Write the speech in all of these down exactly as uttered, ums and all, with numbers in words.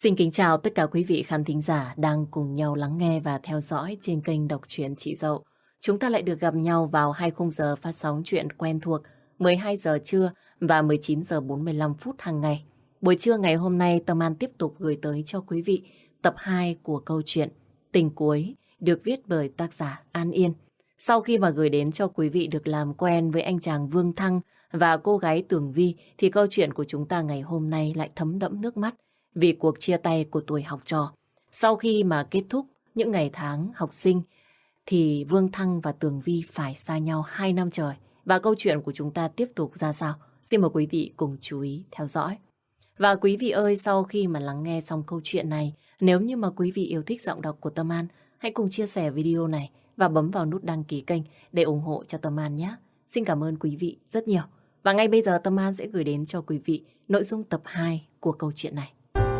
Xin kính chào tất cả quý vị khán thính giả đang cùng nhau lắng nghe và theo dõi trên kênh Đọc truyện Chị Dậu. Chúng ta lại được gặp nhau vào hai khung giờ phát sóng chuyện quen thuộc mười hai giờ trưa và mười chín giờ bốn mươi lăm phút hàng ngày. Buổi trưa ngày hôm nay Tâm An tiếp tục gửi tới cho quý vị tập hai của câu chuyện Tình Cuối được viết bởi tác giả An Yên. Sau khi mà gửi đến cho quý vị được làm quen với anh chàng Vương Thăng và cô gái Tường Vi thì câu chuyện của chúng ta ngày hôm nay lại thấm đẫm nước mắt vì cuộc chia tay của tuổi học trò. Sau khi mà kết thúc những ngày tháng học sinh thì Vương Thăng và Tường Vi phải xa nhau hai năm trời. Và câu chuyện của chúng ta tiếp tục ra sao? Xin mời quý vị cùng chú ý theo dõi. Và quý vị ơi, sau khi mà lắng nghe xong câu chuyện này, nếu như mà quý vị yêu thích giọng đọc của Tâm An, hãy cùng chia sẻ video này và bấm vào nút đăng ký kênh để ủng hộ cho Tâm An nhé. Xin cảm ơn quý vị rất nhiều. Và ngay bây giờ Tâm An sẽ gửi đến cho quý vị nội dung tập hai của câu chuyện này.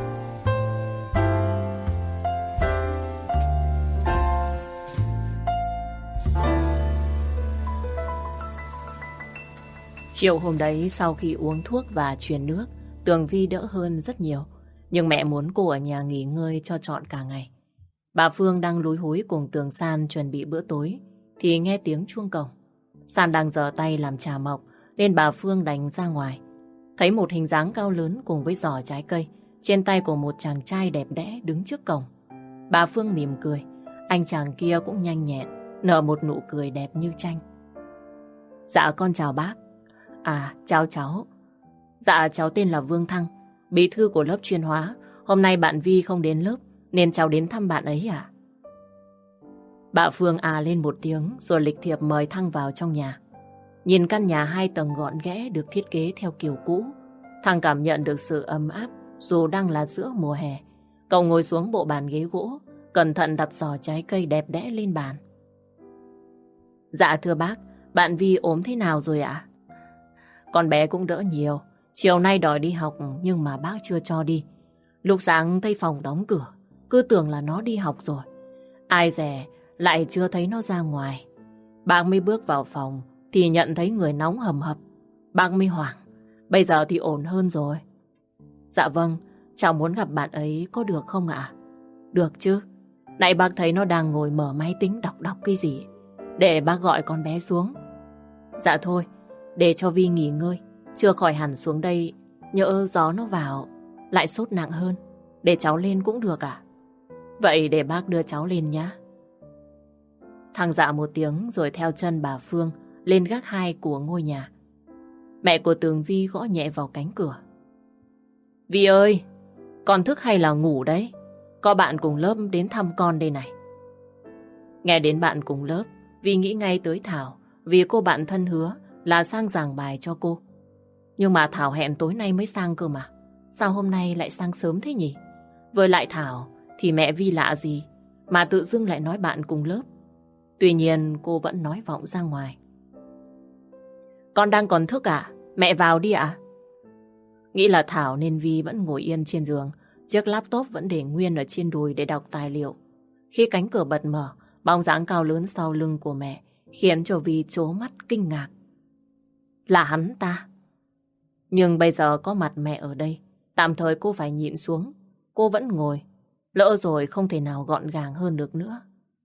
Chiều hôm đấy sau khi uống thuốc và truyền nước, Tường Vi đỡ hơn rất nhiều. Nhưng mẹ muốn cô ở nhà nghỉ ngơi cho trọn cả ngày. Bà Phương đang lúi húi cùng Tường San chuẩn bị bữa tối thì nghe tiếng chuông cổng. San đang giở tay làm trà mộc nên bà Phương đành ra ngoài. Thấy một hình dáng cao lớn cùng với giỏ trái cây trên tay của một chàng trai đẹp đẽ đứng trước cổng. Bà Phương mỉm cười. Anh chàng kia cũng nhanh nhẹn, nở một nụ cười đẹp như tranh. Dạ con chào bác. À, chào cháu. Dạ, cháu tên là Vương Thăng, bí thư của lớp chuyên hóa. Hôm nay bạn Vi không đến lớp, nên cháu đến thăm bạn ấy à? Bà Phương à lên một tiếng, rồi lịch thiệp mời Thăng vào trong nhà. Nhìn căn nhà hai tầng gọn ghẽ được thiết kế theo kiểu cũ, Thăng cảm nhận được sự ấm áp dù đang là giữa mùa hè. Cậu ngồi xuống bộ bàn ghế gỗ, cẩn thận đặt giỏ trái cây đẹp đẽ lên bàn. Dạ thưa bác, bạn Vi ốm thế nào rồi ạ? Con bé cũng đỡ nhiều. Chiều nay đòi đi học nhưng mà bác chưa cho đi. Lúc sáng thấy phòng đóng cửa, cứ tưởng là nó đi học rồi. Ai dè lại chưa thấy nó ra ngoài. Bác mới bước vào phòng thì nhận thấy người nóng hầm hập. Bác mới hoảng. Bây giờ thì ổn hơn rồi. Dạ vâng, cháu muốn gặp bạn ấy có được không ạ? Được chứ. Nãy bác thấy nó đang ngồi mở máy tính đọc đọc cái gì. Để bác gọi con bé xuống. Dạ thôi, để cho Vi nghỉ ngơi. Chưa khỏi hẳn xuống đây, nhỡ gió nó vào lại sốt nặng hơn. Để cháu lên cũng được à? Vậy để bác đưa cháu lên nhá. Thằng dạ một tiếng rồi theo chân bà Phương lên gác hai của ngôi nhà. Mẹ của Tường Vi gõ nhẹ vào cánh cửa. Vi ơi, con thức hay là ngủ đấy? Có bạn cùng lớp đến thăm con đây này. Nghe đến bạn cùng lớp, Vi nghĩ ngay tới Thảo, vì cô bạn thân hứa là sang giảng bài cho cô. Nhưng mà Thảo hẹn tối nay mới sang cơ mà. Sao hôm nay lại sang sớm thế nhỉ? Với lại Thảo thì mẹ Vi lạ gì mà tự dưng lại nói bạn cùng lớp. Tuy nhiên cô vẫn nói vọng ra ngoài. Con đang còn thức à? Mẹ vào đi ạ. Nghĩ là Thảo nên Vi vẫn ngồi yên trên giường. Chiếc laptop vẫn để nguyên ở trên đùi để đọc tài liệu. Khi cánh cửa bật mở, bóng dáng cao lớn sau lưng của mẹ khiến cho Vi trố mắt kinh ngạc. Là hắn ta. Nhưng bây giờ có mặt mẹ ở đây, tạm thời cô phải nhịn xuống. Cô vẫn ngồi, lỡ rồi không thể nào gọn gàng hơn được nữa.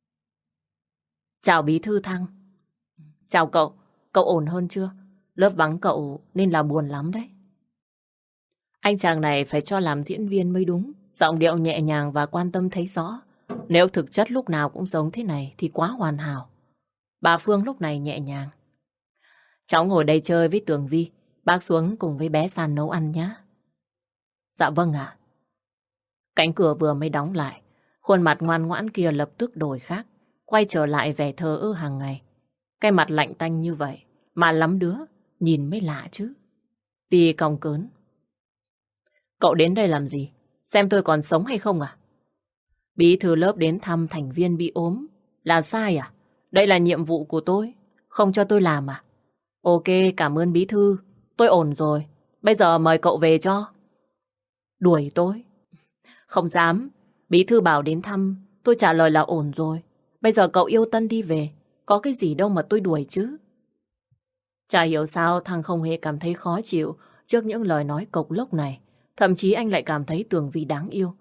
Chào bí thư Thăng. Chào cậu, cậu ổn hơn chưa? Lớp vắng cậu nên là buồn lắm đấy. Anh chàng này phải cho làm diễn viên mới đúng. Giọng điệu nhẹ nhàng và quan tâm thấy rõ. Nếu thực chất lúc nào cũng giống thế này thì quá hoàn hảo. Bà Phương lúc này nhẹ nhàng. Cháu ngồi đây chơi với Tường Vi. Bác xuống cùng với bé San nấu ăn nhé. Dạ vâng ạ. Cánh cửa vừa mới đóng lại, khuôn mặt ngoan ngoãn kia lập tức đổi khác, quay trở lại vẻ thờ ơ hàng ngày. Cái mặt lạnh tanh như vậy mà lắm đứa nhìn mới lạ chứ. Vì còng cớn. Cậu đến đây làm gì? Xem tôi còn sống hay không à? Bí thư lớp đến thăm thành viên bị ốm là sai à? Đây là nhiệm vụ của tôi, không cho tôi làm à? Ok, cảm ơn bí thư. Tôi ổn rồi. Bây giờ mời cậu về cho. Đuổi tôi? Không dám. Bí thư bảo đến thăm, tôi trả lời là ổn rồi. Bây giờ cậu yêu Tân đi về. Có cái gì đâu mà tôi đuổi chứ. Chả hiểu sao thằng không hề cảm thấy khó chịu trước những lời nói cộc lốc này. Thậm chí anh lại cảm thấy Tường Vi đáng yêu.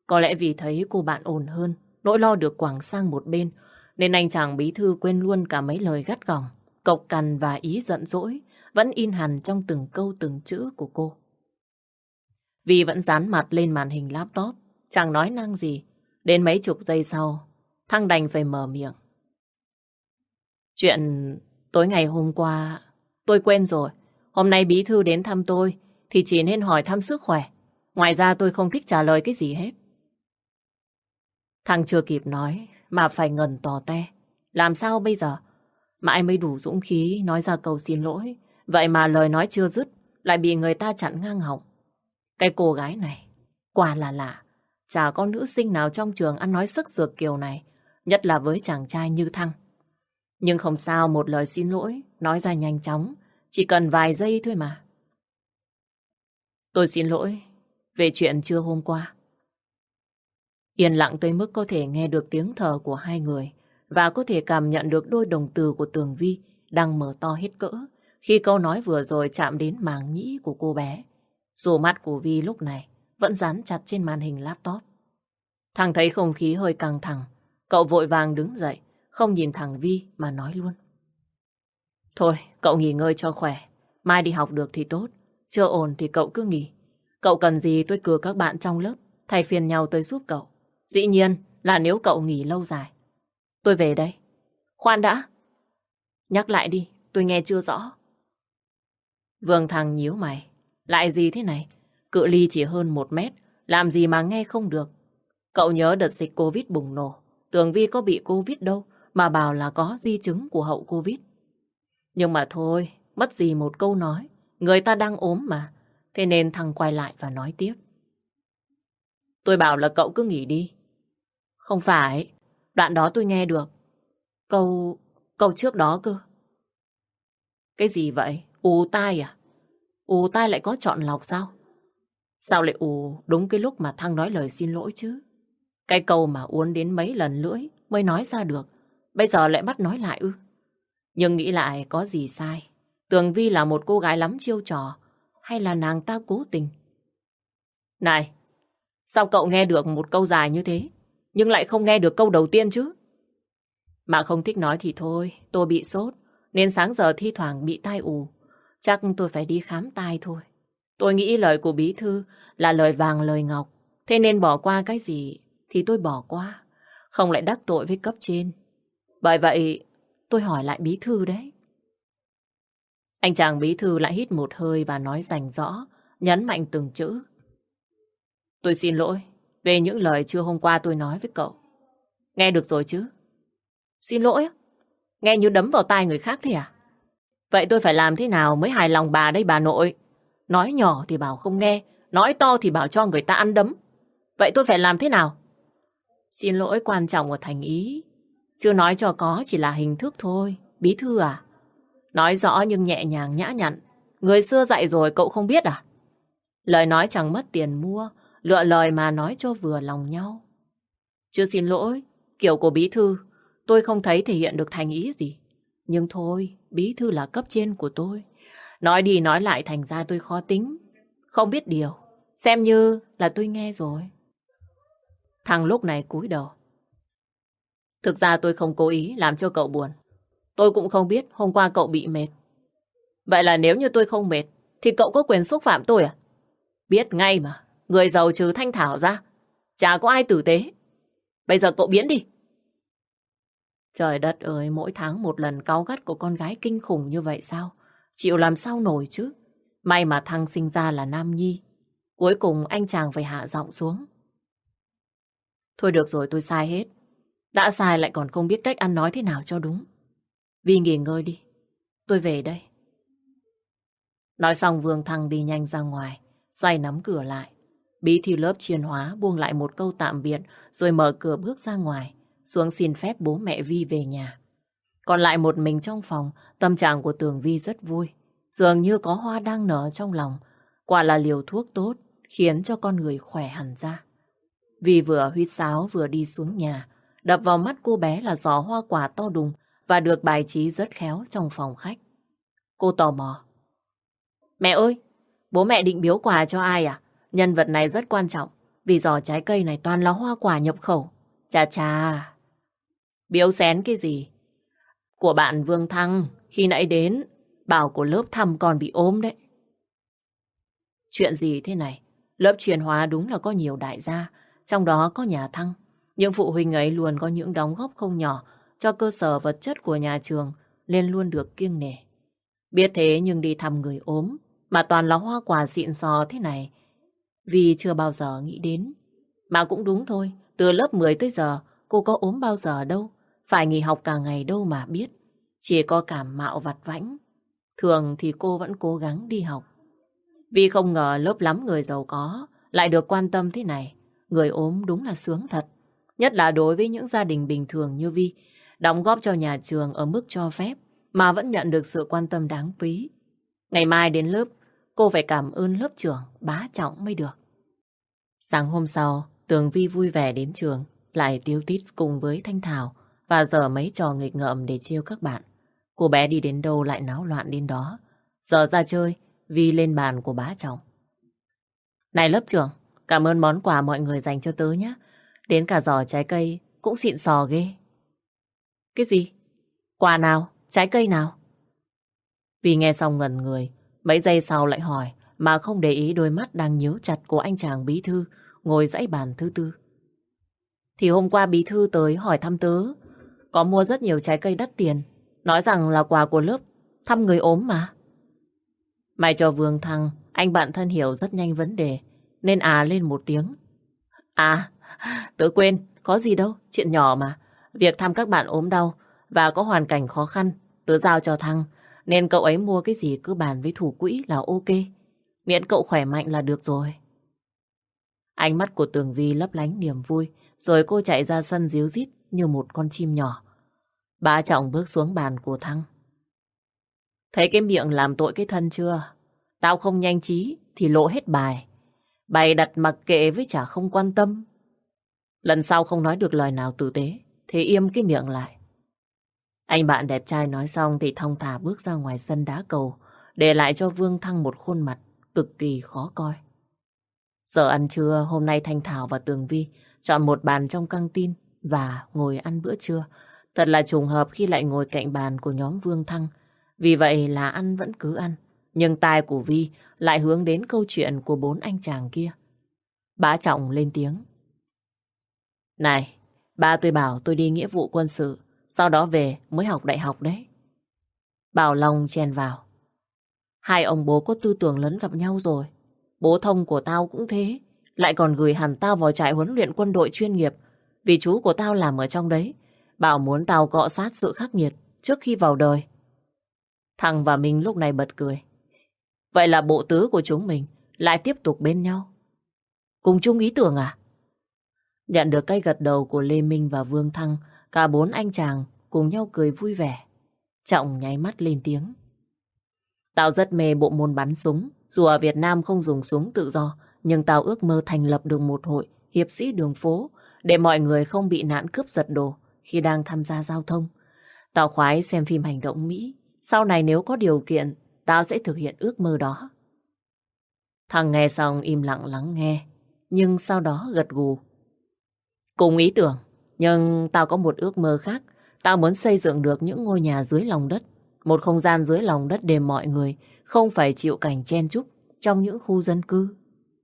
Có lẽ vì thấy cô bạn ổn hơn, nỗi lo được quẳng sang một bên, nên anh chàng bí thư quên luôn cả mấy lời gắt gỏng, cộc cằn và ý giận dỗi, vẫn in hằn trong từng câu từng chữ của cô. Vi vẫn dán mặt lên màn hình laptop, chẳng nói năng gì. Đến mấy chục giây sau, Thăng đành phải mở miệng. Chuyện tối ngày hôm qua, tôi quên rồi. Hôm nay bí thư đến thăm tôi, thì chỉ nên hỏi thăm sức khỏe. Ngoài ra tôi không thích trả lời cái gì hết. Thằng chưa kịp nói, mà phải ngẩn tò te. Làm sao bây giờ? Mãi mới đủ dũng khí nói ra câu xin lỗi. Vậy mà lời nói chưa dứt, lại bị người ta chặn ngang họng. Cái cô gái này, quả là lạ. Chả có nữ sinh nào trong trường ăn nói sức sược kiểu này, nhất là với chàng trai như Thăng. Nhưng không sao, một lời xin lỗi, nói ra nhanh chóng, chỉ cần vài giây thôi mà. Tôi xin lỗi về chuyện trưa hôm qua. Yên lặng tới mức có thể nghe được tiếng thở của hai người và có thể cảm nhận được đôi đồng tử của Tường Vi đang mở to hết cỡ khi câu nói vừa rồi chạm đến màng nhĩ của cô bé. Dù mắt của Vi lúc này vẫn dán chặt trên màn hình laptop. Thằng thấy không khí hơi căng thẳng, cậu vội vàng đứng dậy, không nhìn thằng Vi mà nói luôn. Thôi, cậu nghỉ ngơi cho khỏe, mai đi học được thì tốt, chưa ổn thì cậu cứ nghỉ. Cậu cần gì tôi cử các bạn trong lớp, thay phiên nhau tới giúp cậu. Dĩ nhiên là nếu cậu nghỉ lâu dài. Tôi về đây. Khoan đã. Nhắc lại đi, tôi nghe chưa rõ. Vương Thăng nhíu mày. Lại gì thế này? Cự ly chỉ hơn một mét, làm gì mà nghe không được. Cậu nhớ đợt dịch Covid bùng nổ, Tường Vi có bị Covid đâu, mà bảo là có di chứng của hậu Covid. Nhưng mà thôi, mất gì một câu nói, người ta đang ốm mà. Thế nên Thăng quay lại và nói tiếp. Tôi bảo là cậu cứ nghỉ đi. Không phải, đoạn đó tôi nghe được. Câu... câu trước đó cơ. Cái gì vậy? Ù tai à? Ù tai lại có chọn lọc sao? Sao lại ù đúng cái lúc mà Thăng nói lời xin lỗi chứ? Cái câu mà uốn đến mấy lần lưỡi mới nói ra được, bây giờ lại bắt nói lại ư? Nhưng nghĩ lại có gì sai? Tường Vi là một cô gái lắm chiêu trò, hay là nàng ta cố tình? Này, sao cậu nghe được một câu dài như thế, nhưng lại không nghe được câu đầu tiên chứ? Mà không thích nói thì thôi, tôi bị sốt, nên sáng giờ thi thoảng bị tai ù. Chắc tôi phải đi khám tai thôi. Tôi nghĩ lời của bí thư là lời vàng lời ngọc, thế nên bỏ qua cái gì thì tôi bỏ qua, không lại đắc tội với cấp trên. Bởi vậy tôi hỏi lại bí thư đấy. Anh chàng bí thư lại hít một hơi và nói rành rõ, nhấn mạnh từng chữ. Tôi xin lỗi về những lời trưa hôm qua tôi nói với cậu. Nghe được rồi chứ? Xin lỗi? Nghe như đấm vào tai người khác thế à? Vậy tôi phải làm thế nào mới hài lòng bà đây bà nội? Nói nhỏ thì bảo không nghe, nói to thì bảo cho người ta ăn đấm. Vậy tôi phải làm thế nào? Xin lỗi quan trọng ở thành ý. Chưa nói cho có chỉ là hình thức thôi, bí thư à? Nói rõ nhưng nhẹ nhàng nhã nhặn. Người xưa dạy rồi cậu không biết à? Lời nói chẳng mất tiền mua, lựa lời mà nói cho vừa lòng nhau. Chưa xin lỗi, kiểu của bí thư, tôi không thấy thể hiện được thành ý gì. Nhưng thôi, bí thư là cấp trên của tôi. Nói đi nói lại thành ra tôi khó tính. Không biết điều, xem như là tôi nghe rồi. Thằng lúc này cúi đầu. Thực ra tôi không cố ý làm cho cậu buồn. Tôi cũng không biết hôm qua cậu bị mệt. Vậy là nếu như tôi không mệt, thì cậu có quyền xúc phạm tôi à? Biết ngay mà, người giàu trừ Thanh Thảo ra, chả có ai tử tế. Bây giờ cậu biến đi. Trời đất ơi, mỗi tháng một lần cáu gắt của con gái kinh khủng như vậy sao? Chịu làm sao nổi chứ? May mà Thăng sinh ra là nam nhi. Cuối cùng anh chàng phải hạ giọng xuống. Thôi được rồi, tôi sai hết. Đã sai lại còn không biết cách ăn nói thế nào cho đúng. Vi nghỉ ngơi đi, tôi về đây. Nói xong Vương Thăng đi nhanh ra ngoài, xoay nắm cửa lại. Bí thư lớp chuyên hóa buông lại một câu tạm biệt rồi mở cửa bước ra ngoài, xuống xin phép bố mẹ Vi về nhà. Còn lại một mình trong phòng, tâm trạng của Tường Vi rất vui. Dường như có hoa đang nở trong lòng. Quả là liều thuốc tốt, khiến cho con người khỏe hẳn ra. Vi vừa huýt sáo vừa đi xuống nhà. Đập vào mắt cô bé là giỏ hoa quả to đùng và được bài trí rất khéo trong phòng khách. Cô tò mò. Mẹ ơi, bố mẹ định biếu quà cho ai à? Nhân vật này rất quan trọng. Vì giỏ trái cây này toàn là hoa quả nhập khẩu. Chà chà, biếu xén cái gì? Của bạn Vương Thăng khi nãy đến, bảo của lớp thăm còn bị ốm đấy. Chuyện gì thế này? Lớp truyền hóa đúng là có nhiều đại gia, trong đó có nhà Thăng. Những phụ huynh ấy luôn có những đóng góp không nhỏ cho cơ sở vật chất của nhà trường, nên luôn được kiêng nể. Biết thế nhưng đi thăm người ốm mà toàn là hoa quả xịn sò thế này, vì chưa bao giờ nghĩ đến. Mà cũng đúng thôi, từ lớp mười tới giờ cô có ốm bao giờ đâu, phải nghỉ học cả ngày đâu mà biết. Chỉ có cảm mạo vặt vãnh. Thường thì cô vẫn cố gắng đi học. Vì không ngờ lớp lắm người giàu có lại được quan tâm thế này. Người ốm đúng là sướng thật. Nhất là đối với những gia đình bình thường như Vi, đóng góp cho nhà trường ở mức cho phép mà vẫn nhận được sự quan tâm đáng quý. Ngày mai đến lớp, cô phải cảm ơn lớp trưởng bá Trọng mới được. Sáng hôm sau, Tường Vi vui vẻ đến trường, lại tíu tít cùng với Thanh Thảo và dở mấy trò nghịch ngợm để trêu các bạn. Cô bé đi đến đâu lại náo loạn đến đó. Giờ ra chơi, Vi lên bàn của bá Trọng. Này lớp trưởng, cảm ơn món quà mọi người dành cho tớ nhé. Đến cả giỏ trái cây cũng xịn sò ghê. Cái gì? Quà nào? Trái cây nào? Vi nghe xong ngẩn người, mấy giây sau lại hỏi mà không để ý đôi mắt đang nhíu chặt của anh chàng bí thư ngồi dãy bàn thứ tư. Thì hôm qua bí thư tới hỏi thăm tớ, có mua rất nhiều trái cây đắt tiền, nói rằng là quà của lớp thăm người ốm mà. Mày cho Vương Thăng, anh bạn thân hiểu rất nhanh vấn đề, nên à lên một tiếng. À, tớ quên, có gì đâu, chuyện nhỏ mà. Việc thăm các bạn ốm đau và có hoàn cảnh khó khăn, tớ giao cho Thăng, nên cậu ấy mua cái gì cứ bàn với thủ quỹ là ok. Miễn cậu khỏe mạnh là được rồi. Ánh mắt của Tường Vi lấp lánh niềm vui, rồi cô chạy ra sân ríu rít như một con chim nhỏ. Bá Trọng bước xuống bàn của Thăng. Thấy cái miệng làm tội cái thân chưa? Tao không nhanh trí thì lộ hết bài. Bày đặt mặc kệ với chả không quan tâm. Lần sau không nói được lời nào tử tế thì im cái miệng lại. Anh bạn đẹp trai nói xong thì thong thả bước ra ngoài sân đá cầu, để lại cho Vương Thăng một khuôn mặt cực kỳ khó coi. Giờ ăn trưa, hôm nay Thanh Thảo và Tường Vi chọn một bàn trong căng tin và ngồi ăn bữa trưa. Thật là trùng hợp khi lại ngồi cạnh bàn của nhóm Vương Thăng. Vì vậy là ăn vẫn cứ ăn, nhưng tai của Vi lại hướng đến câu chuyện của bốn anh chàng kia. Bá Trọng lên tiếng. Này, ba tôi bảo tôi đi nghĩa vụ quân sự, sau đó về mới học đại học đấy. Bảo Long chen vào. Hai ông bố có tư tưởng lớn gặp nhau rồi. Bố Thông của tao cũng thế, lại còn gửi hẳn tao vào trại huấn luyện quân đội chuyên nghiệp, vì chú của tao làm ở trong đấy. Bảo muốn tao cọ sát sự khắc nghiệt trước khi vào đời. Thằng và mình lúc này bật cười. Vậy là bộ tứ của chúng mình lại tiếp tục bên nhau. Cùng chung ý tưởng à? Nhận được cái gật đầu của Lê Minh và Vương Thăng, cả bốn anh chàng cùng nhau cười vui vẻ. Trọng nháy mắt lên tiếng. Tao rất mê bộ môn bắn súng. Dù ở Việt Nam không dùng súng tự do, nhưng tao ước mơ thành lập được một hội hiệp sĩ đường phố để mọi người không bị nạn cướp giật đồ khi đang tham gia giao thông. Tao khoái xem phim hành động Mỹ. Sau này nếu có điều kiện, tao sẽ thực hiện ước mơ đó. Thằng nghe xong im lặng lắng nghe, nhưng sau đó gật gù. Cùng ý tưởng, nhưng tao có một ước mơ khác. Tao muốn xây dựng được những ngôi nhà dưới lòng đất. Một không gian dưới lòng đất để mọi người không phải chịu cảnh chen chúc trong những khu dân cư.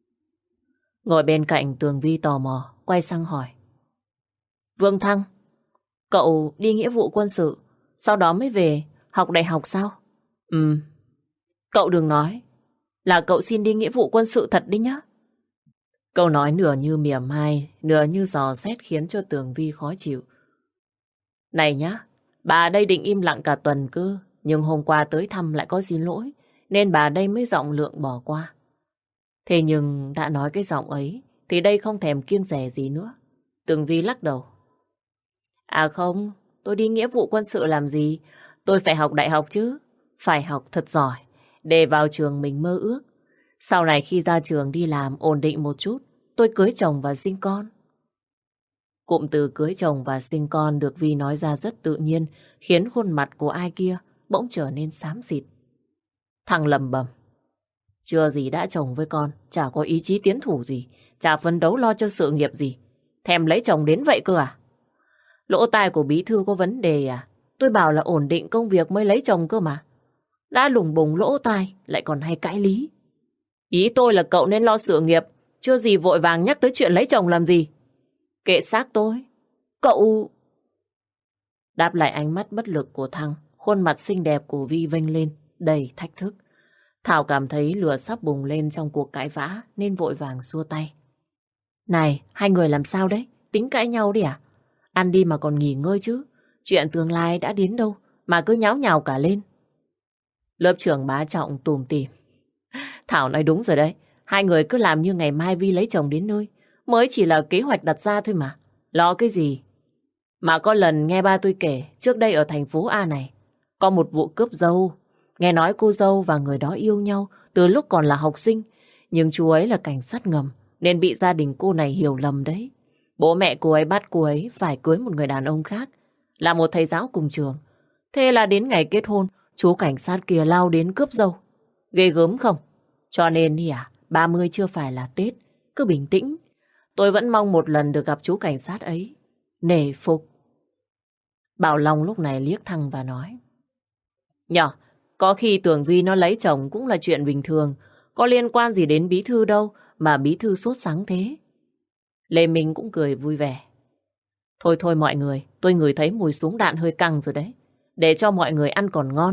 Ngồi bên cạnh Tường Vi tò mò, quay sang hỏi. Vương Thăng, cậu đi nghĩa vụ quân sự, sau đó mới về học đại học sao? Ừ. Cậu đừng nói là cậu xin đi nghĩa vụ quân sự thật đi nhá. Câu nói nửa như mỉa mai, nửa như dò xét khiến cho Tường Vi khó chịu. Này nhá, bà đây định im lặng cả tuần cơ, nhưng hôm qua tới thăm lại có xin lỗi, nên bà đây mới giọng lượng bỏ qua. Thế nhưng đã nói cái giọng ấy, thì đây không thèm kiêng dè gì nữa. Tường Vi lắc đầu. À không, tôi đi nghĩa vụ quân sự làm gì? Tôi phải học đại học chứ. Phải học thật giỏi, để vào trường mình mơ ước. Sau này khi ra trường đi làm ổn định một chút, tôi cưới chồng và sinh con. Cụm từ cưới chồng và sinh con được Vi nói ra rất tự nhiên, khiến khuôn mặt của ai kia bỗng trở nên xám xịt. Thằng lầm bầm. Chưa gì đã chồng với con, chả có ý chí tiến thủ gì, chả phấn đấu lo cho sự nghiệp gì. Thèm lấy chồng đến vậy cơ à? Lỗ tai của bí thư có vấn đề à? Tôi bảo là ổn định công việc mới lấy chồng cơ mà. Đã lùng bùng lỗ tai, lại còn hay cãi lý. Ý tôi là cậu nên lo sự nghiệp, chưa gì vội vàng nhắc tới chuyện lấy chồng làm gì. Kệ xác tôi. Cậu... Đáp lại ánh mắt bất lực của Thăng, khuôn mặt xinh đẹp của Vi vênh lên, đầy thách thức. Thảo cảm thấy lửa sắp bùng lên trong cuộc cãi vã nên vội vàng xua tay. Này, hai người làm sao đấy? Tính cãi nhau đi à? Ăn đi mà còn nghỉ ngơi chứ. Chuyện tương lai đã đến đâu mà cứ nháo nhào cả lên. Lớp trưởng bá trọng tủm tỉm. Thảo nói đúng rồi đấy. Hai người cứ làm như ngày mai Vi lấy chồng đến nơi. Mới chỉ là kế hoạch đặt ra thôi mà. Lo cái gì? Mà có lần nghe ba tôi kể, trước đây ở thành phố A này, có một vụ cướp dâu. Nghe nói cô dâu và người đó yêu nhau từ lúc còn là học sinh. Nhưng chú ấy là cảnh sát ngầm, nên bị gia đình cô này hiểu lầm đấy. Bố mẹ cô ấy bắt cô ấy phải cưới một người đàn ông khác, là một thầy giáo cùng trường. Thế là đến ngày kết hôn, chú cảnh sát kia lao đến cướp dâu. Ghê gớm không? Cho nên thì à, ba mươi chưa phải là Tết, cứ bình tĩnh. Tôi vẫn mong một lần được gặp chú cảnh sát ấy. Nể phục. Bảo Long lúc này liếc Thăng và nói. Nhờ, có khi tưởng Vi nó lấy chồng cũng là chuyện bình thường. Có liên quan gì đến bí thư đâu mà bí thư sốt sắng thế. Lê Minh cũng cười vui vẻ. Thôi thôi mọi người, tôi ngửi thấy mùi súng đạn hơi căng rồi đấy. Để cho mọi người ăn còn ngon.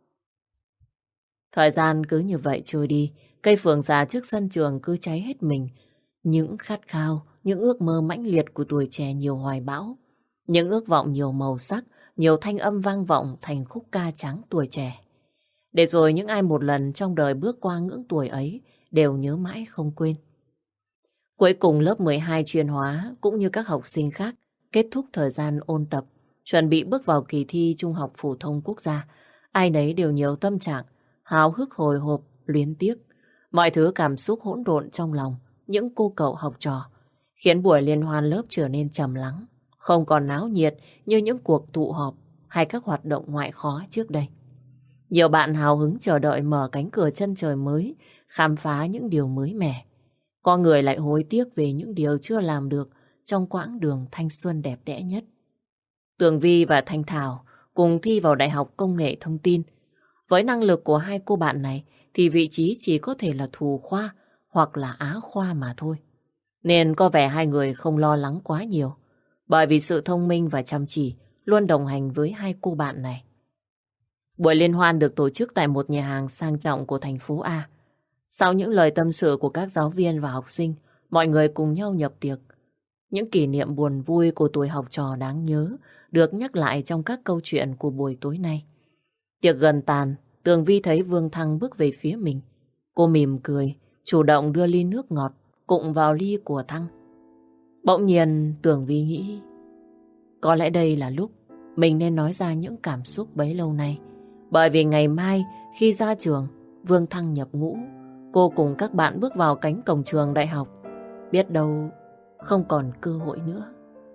Thời gian cứ như vậy trôi đi. Cây phượng già trước sân trường cứ cháy hết mình. Những khát khao, những ước mơ mãnh liệt của tuổi trẻ nhiều hoài bão. Những ước vọng nhiều màu sắc, nhiều thanh âm vang vọng thành khúc ca tráng tuổi trẻ. Để rồi những ai một lần trong đời bước qua ngưỡng tuổi ấy đều nhớ mãi không quên. Cuối cùng lớp mười hai chuyên hóa cũng như các học sinh khác kết thúc thời gian ôn tập, chuẩn bị bước vào kỳ thi Trung học phổ thông quốc gia. Ai nấy đều nhiều tâm trạng, háo hức hồi hộp, luyến tiếc. Mọi thứ cảm xúc hỗn độn trong lòng những cô cậu học trò, khiến buổi liên hoan lớp trở nên trầm lắng, không còn náo nhiệt như những cuộc tụ họp hay các hoạt động ngoại khóa trước đây. Nhiều bạn hào hứng chờ đợi mở cánh cửa chân trời mới, khám phá những điều mới mẻ. Có người lại hối tiếc về những điều chưa làm được trong quãng đường thanh xuân đẹp đẽ nhất. Tường Vi và Thanh Thảo cùng thi vào Đại học Công nghệ Thông tin. Với năng lực của hai cô bạn này thì vị trí chỉ có thể là thủ khoa hoặc là á khoa mà thôi. Nên có vẻ hai người không lo lắng quá nhiều, bởi vì sự thông minh và chăm chỉ luôn đồng hành với hai cô bạn này. Buổi liên hoan được tổ chức tại một nhà hàng sang trọng của thành phố A. Sau những lời tâm sự của các giáo viên và học sinh, mọi người cùng nhau nhập tiệc. Những kỷ niệm buồn vui của tuổi học trò đáng nhớ được nhắc lại trong các câu chuyện của buổi tối nay. Tiệc gần tàn, Tường Vi thấy Vương Thăng bước về phía mình. Cô mỉm cười, chủ động đưa ly nước ngọt cụng vào ly của Thăng. Bỗng nhiên Tường Vi nghĩ, có lẽ đây là lúc mình nên nói ra những cảm xúc bấy lâu nay. Bởi vì ngày mai khi ra trường, Vương Thăng nhập ngũ, cô cùng các bạn bước vào cánh cổng trường đại học. Biết đâu không còn cơ hội nữa.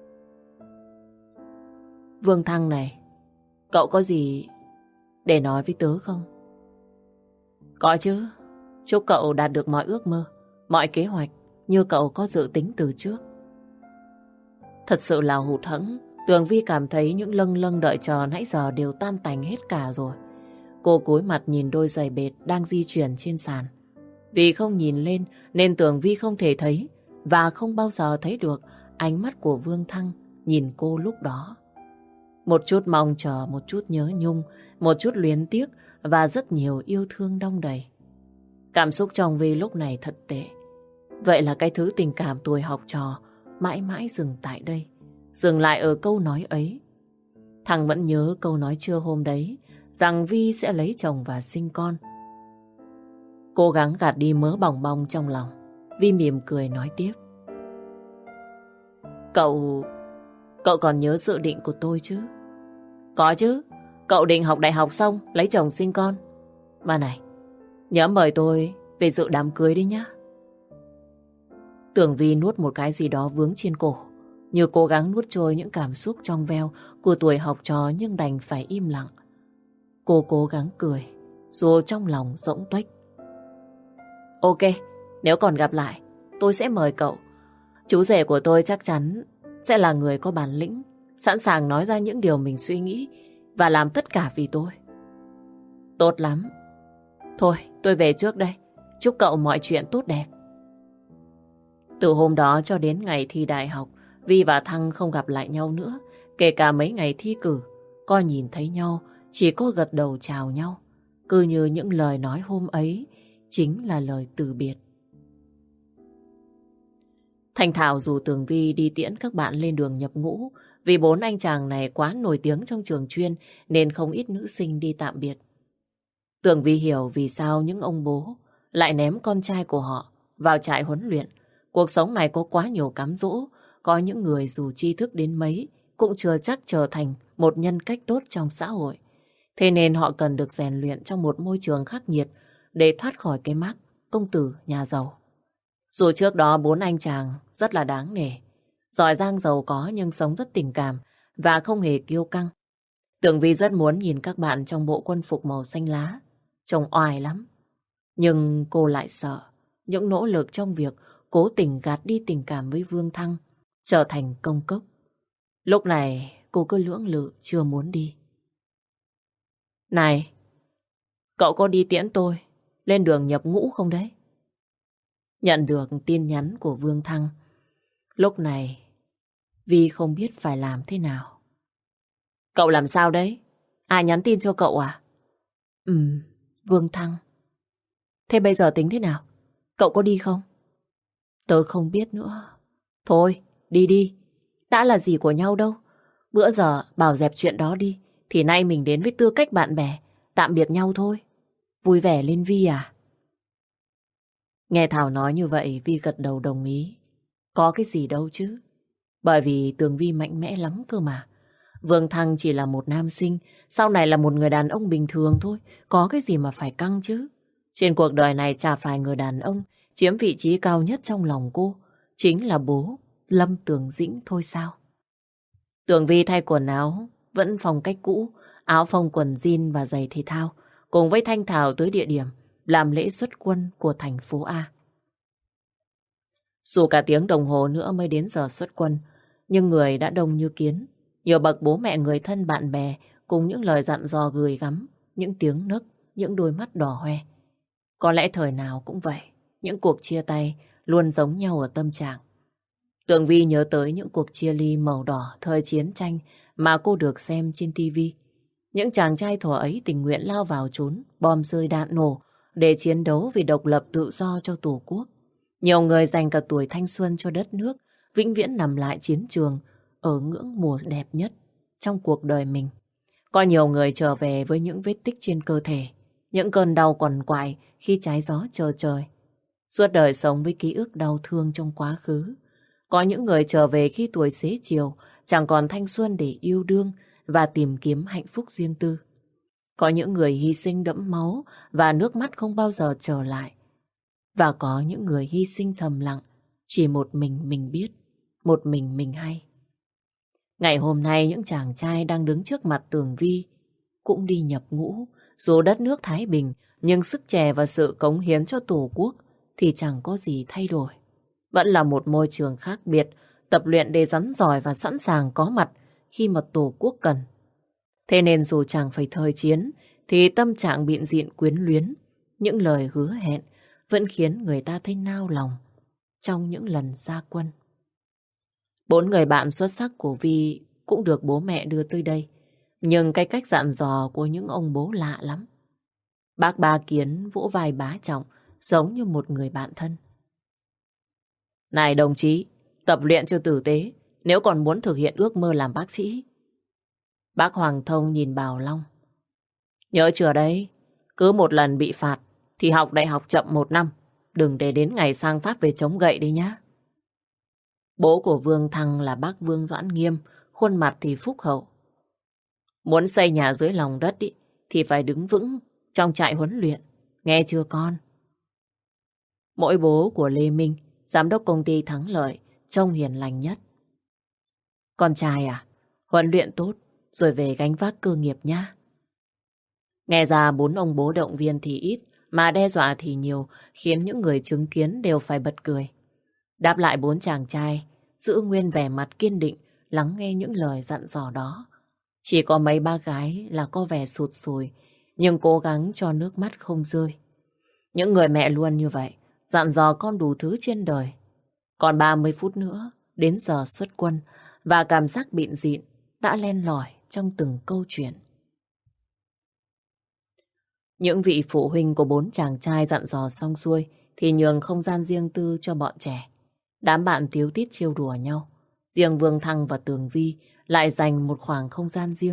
Vương Thăng này, cậu có gì để nói với tớ không? Có chứ. Chúc cậu đạt được mọi ước mơ, mọi kế hoạch như cậu có dự tính từ trước. Thật sự là hụt hẫng. Tường Vi cảm thấy những lâng lâng đợi chờ nãy giờ đều tan tành hết cả rồi. Cô cúi mặt nhìn đôi giày bệt đang di chuyển trên sàn. Vì không nhìn lên nên Tường Vi không thể thấy và không bao giờ thấy được ánh mắt của Vương Thăng nhìn cô lúc đó. Một chút mong chờ, một chút nhớ nhung, một chút luyến tiếc và rất nhiều yêu thương đong đầy. Cảm xúc trong Vi lúc này thật tệ. Vậy là cái thứ tình cảm tuổi học trò mãi mãi dừng tại đây, dừng lại ở câu nói ấy. Thằng vẫn nhớ câu nói trưa hôm đấy rằng Vi sẽ lấy chồng và sinh con. Cố gắng gạt đi mớ bòng bong trong lòng, Vi mỉm cười nói tiếp. Cậu... Cậu còn nhớ dự định của tôi chứ? Có chứ. Cậu định học đại học xong lấy chồng sinh con. Mà này, nhớ mời tôi về dự đám cưới đi nhá. Tưởng Vi nuốt một cái gì đó vướng trên cổ, như cố gắng nuốt trôi những cảm xúc trong veo của tuổi học trò nhưng đành phải im lặng. Cô cố gắng cười, dù trong lòng rỗng tuếch. Ok, nếu còn gặp lại, tôi sẽ mời cậu. Chú rể của tôi chắc chắn sẽ là người có bản lĩnh, sẵn sàng nói ra những điều mình suy nghĩ và làm tất cả vì tôi. Tốt lắm. Thôi, tôi về trước đây. Chúc cậu mọi chuyện tốt đẹp. Từ hôm đó cho đến ngày thi đại học, Vi và Thăng không gặp lại nhau nữa. Kể cả mấy ngày thi cử, có nhìn thấy nhau, chỉ có gật đầu chào nhau. Cứ như những lời nói hôm ấy chính là lời từ biệt. Thanh Thảo rủ Tường Vi đi tiễn các bạn lên đường nhập ngũ. Vì bốn anh chàng này quá nổi tiếng trong trường chuyên nên không ít nữ sinh đi tạm biệt. Tường Vi hiểu vì sao những ông bố lại ném con trai của họ vào trại huấn luyện. Cuộc sống này có quá nhiều cám dỗ. Có những người dù tri thức đến mấy cũng chưa chắc trở thành một nhân cách tốt trong xã hội. Thế nên họ cần được rèn luyện trong một môi trường khắc nghiệt để thoát khỏi cái mác công tử nhà giàu. Dù trước đó bốn anh chàng rất là đáng nể, giỏi giang giàu có nhưng sống rất tình cảm và không hề kiêu căng. Tường Vi rất muốn nhìn các bạn trong bộ quân phục màu xanh lá, trông oai lắm. Nhưng cô lại sợ những nỗ lực trong việc cố tình gạt đi tình cảm với Vương Thăng trở thành công cốc. Lúc này cô cứ lưỡng lự chưa muốn đi. Này, cậu có đi tiễn tôi lên đường nhập ngũ không đấy? Nhận được tin nhắn của Vương Thăng, lúc này Vi không biết phải làm thế nào. Cậu làm sao đấy? Ai nhắn tin cho cậu à? Ừm, Vương Thăng. Thế bây giờ tính thế nào? Cậu có đi không? Tớ không biết nữa. Thôi, đi đi. Đã là gì của nhau đâu. Bữa giờ bảo dẹp chuyện đó đi. Thì nay mình đến với tư cách bạn bè. Tạm biệt nhau thôi. Vui vẻ lên Vi à? Nghe Thảo nói như vậy, Vi gật đầu đồng ý. Có cái gì đâu chứ. Bởi vì Tường Vi mạnh mẽ lắm cơ mà. Vương Thăng chỉ là một nam sinh, sau này là một người đàn ông bình thường thôi. Có cái gì mà phải căng chứ. Trên cuộc đời này chả phải người đàn ông chiếm vị trí cao nhất trong lòng cô chính là bố Lâm Tường Dĩnh thôi sao? Tường Vi thay quần áo vẫn phong cách cũ, áo phông quần jean và giày thể thao, cùng với Thanh Thảo tới địa điểm làm lễ xuất quân của thành phố A. Dù cả tiếng đồng hồ nữa mới đến giờ xuất quân, nhưng người đã đông như kiến. Nhiều bậc bố mẹ, người thân, bạn bè cùng những lời dặn dò gửi gắm, những tiếng nấc, những đôi mắt đỏ hoe. Có lẽ thời nào cũng vậy, những cuộc chia tay luôn giống nhau ở tâm trạng. Tường Vi nhớ tới những cuộc chia ly màu đỏ thời chiến tranh mà cô được xem trên tivi. Những chàng trai thuở ấy tình nguyện lao vào trốn, bom rơi đạn nổ để chiến đấu vì độc lập tự do cho Tổ quốc. Nhiều người dành cả tuổi thanh xuân cho đất nước, vĩnh viễn nằm lại chiến trường ở ngưỡng mùa đẹp nhất trong cuộc đời mình. Có nhiều người trở về với những vết tích trên cơ thể, những cơn đau quằn quại khi trái gió chờ trời. Suốt đời sống với ký ức đau thương trong quá khứ. Có những người trở về khi tuổi xế chiều, chẳng còn thanh xuân để yêu đương và tìm kiếm hạnh phúc riêng tư. Có những người hy sinh đẫm máu và nước mắt không bao giờ trở lại. Và có những người hy sinh thầm lặng, chỉ một mình mình biết, một mình mình hay. Ngày hôm nay những chàng trai đang đứng trước mặt Tường Vi cũng đi nhập ngũ. Dù đất nước thái bình, nhưng sức trẻ và sự cống hiến cho Tổ quốc thì chẳng có gì thay đổi. Vẫn là một môi trường khác biệt, tập luyện để rắn giỏi và sẵn sàng có mặt khi mà Tổ quốc cần. Thế nên dù chẳng phải thời chiến, thì tâm trạng bịn dịn quyến luyến, những lời hứa hẹn vẫn khiến người ta thấy nao lòng trong những lần ra quân. Bốn người bạn xuất sắc của Vi cũng được bố mẹ đưa tới đây, nhưng cái cách dặn dò của những ông bố lạ lắm. Bác Ba Kiến vỗ vai bá trọng, giống như một người bạn thân. Này đồng chí, tập luyện cho tử tế, nếu còn muốn thực hiện ước mơ làm bác sĩ. Bác Hoàng Thông nhìn Bảo Long. Nhớ chưa đấy, cứ một lần bị phạt thì học đại học chậm một năm, đừng để đến ngày sang Pháp về chống gậy đấy nhá. Bố của Vương Thăng là bác Vương Doãn Nghiêm, khuôn mặt thì phúc hậu. Muốn xây nhà dưới lòng đất ý, thì phải đứng vững trong trại huấn luyện, nghe chưa con? Mỗi bố của Lê Minh, giám đốc công ty Thắng Lợi, trông hiền lành nhất. Con trai à, huấn luyện tốt rồi về gánh vác cơ nghiệp nhá. Nghe ra bốn ông bố động viên thì ít, mà đe dọa thì nhiều, khiến những người chứng kiến đều phải bật cười. Đáp lại bốn chàng trai, giữ nguyên vẻ mặt kiên định, lắng nghe những lời dặn dò đó. Chỉ có mấy ba gái là có vẻ sụt sùi, nhưng cố gắng cho nước mắt không rơi. Những người mẹ luôn như vậy, dặn dò con đủ thứ trên đời. Còn ba mươi phút nữa, đến giờ xuất quân, và cảm giác bịn dịn đã len lỏi trong từng câu chuyện. Những vị phụ huynh của bốn chàng trai dặn dò xong xuôi thì nhường không gian riêng tư cho bọn trẻ. Đám bạn tíu tít trêu đùa nhau. Riêng Vương Thăng và Tường Vi lại dành một khoảng không gian riêng.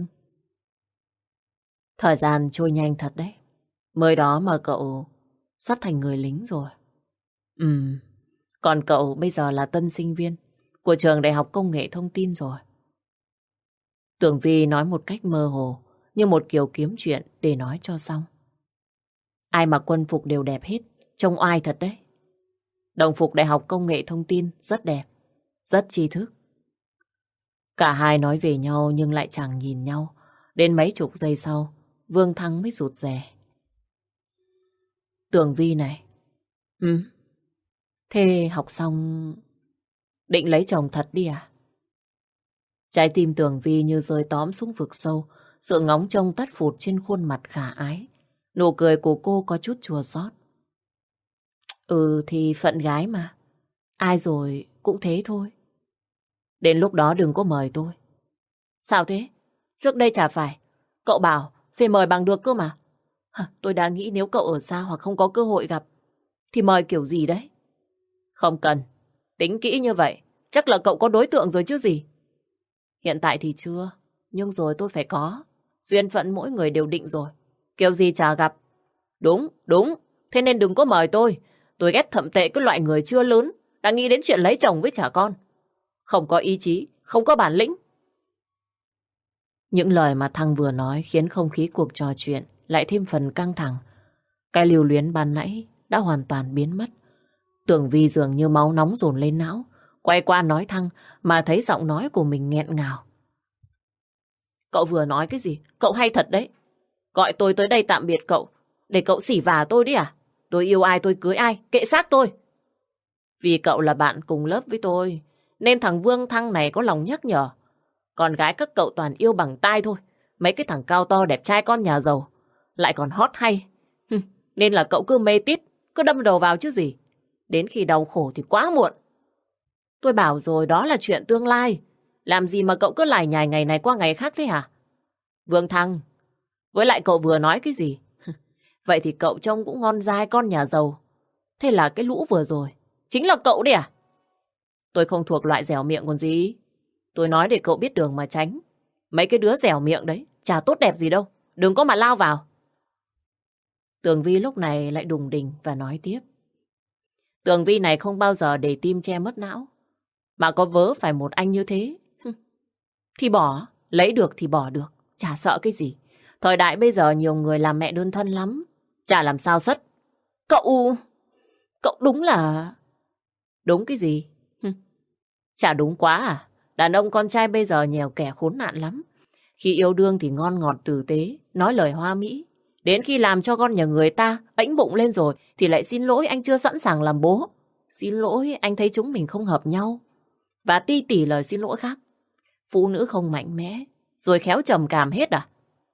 Thời gian trôi nhanh thật đấy. Mới đó mà cậu sắp thành người lính rồi. Ừm, còn cậu bây giờ là tân sinh viên của trường Đại học Công nghệ Thông tin rồi. Tường Vi nói một cách mơ hồ, như một kiểu kiếm chuyện để nói cho xong. Ai mặc quân phục đều đẹp hết, trông oai thật đấy. Đồng phục Đại học Công nghệ Thông tin rất đẹp, rất tri thức. Cả hai nói về nhau nhưng lại chẳng nhìn nhau. Đến mấy chục giây sau, Vương Thăng mới rụt rè. Tường Vi này. Ừ. Thế học xong định lấy chồng thật đi à? Trái tim Tường Vi như rơi tóm xuống vực sâu. Sự ngóng trông tắt phụt trên khuôn mặt khả ái. Nụ cười của cô có chút chua xót. Ừ thì phận gái mà. Ai rồi cũng thế thôi. Đến lúc đó đừng có mời tôi. Sao thế? Trước đây chả phải cậu bảo phải mời bằng được cơ mà. Hả, tôi đã nghĩ nếu cậu ở xa hoặc không có cơ hội gặp thì mời kiểu gì đấy. Không cần. Tính kỹ như vậy chắc là cậu có đối tượng rồi chứ gì. Hiện tại thì chưa, nhưng rồi tôi phải có. Duyên phận mỗi người đều định rồi. Kiểu gì chả gặp. Đúng, đúng. Thế nên đừng có mời tôi. Tôi ghét thậm tệ cái loại người chưa lớn đã nghĩ đến chuyện lấy chồng với trả con. Không có ý chí, không có bản lĩnh. Những lời mà Thăng vừa nói khiến không khí cuộc trò chuyện lại thêm phần căng thẳng. Cái lưu luyến ban nãy đã hoàn toàn biến mất. Tường Vi dường như máu nóng dồn lên não. Quay qua nói Thăng mà thấy giọng nói của mình nghẹn ngào. Cậu vừa nói cái gì? Cậu hay thật đấy. Gọi tôi tới đây tạm biệt cậu để cậu xỉ vả tôi đi à? Tôi yêu ai tôi cưới ai, kệ xác tôi. Vì cậu là bạn cùng lớp với tôi nên thằng Vương Thăng này có lòng nhắc nhở. Con gái các cậu toàn yêu bằng tai thôi. Mấy cái thằng cao to đẹp trai con nhà giàu lại còn hot hay. Nên là cậu cứ mê tít, cứ đâm đầu vào chứ gì. Đến khi đau khổ thì quá muộn. Tôi bảo rồi, đó là chuyện tương lai. Làm gì mà cậu cứ lải nhải ngày này qua ngày khác thế hả? Vương Thăng, với lại cậu vừa nói cái gì? Vậy thì cậu trông cũng ngon dai con nhà giàu. Thế là cái lũ vừa rồi chính là cậu đấy à? Tôi không thuộc loại dẻo miệng còn gì. Tôi nói để cậu biết đường mà tránh. Mấy cái đứa dẻo miệng đấy chả tốt đẹp gì đâu. Đừng có mà lao vào. Tường Vi lúc này lại đùng đỉnh và nói tiếp. Tường Vi này không bao giờ để tim che mất não. Mà có vớ phải một anh như thế thì bỏ. Lấy được thì bỏ được. Chả sợ cái gì. Thời đại bây giờ nhiều người làm mẹ đơn thân lắm. Chả làm sao sất. Cậu... Cậu đúng là... Đúng cái gì? Chả đúng quá à? Đàn ông con trai bây giờ nghèo kẻ khốn nạn lắm. Khi yêu đương thì ngon ngọt tử tế, nói lời hoa mỹ. Đến khi làm cho con nhà người ta ẵnh bụng lên rồi thì lại xin lỗi anh chưa sẵn sàng làm bố. Xin lỗi anh thấy chúng mình không hợp nhau. Và ti tỉ lời xin lỗi khác. Phụ nữ không mạnh mẽ rồi khéo trầm cảm hết à?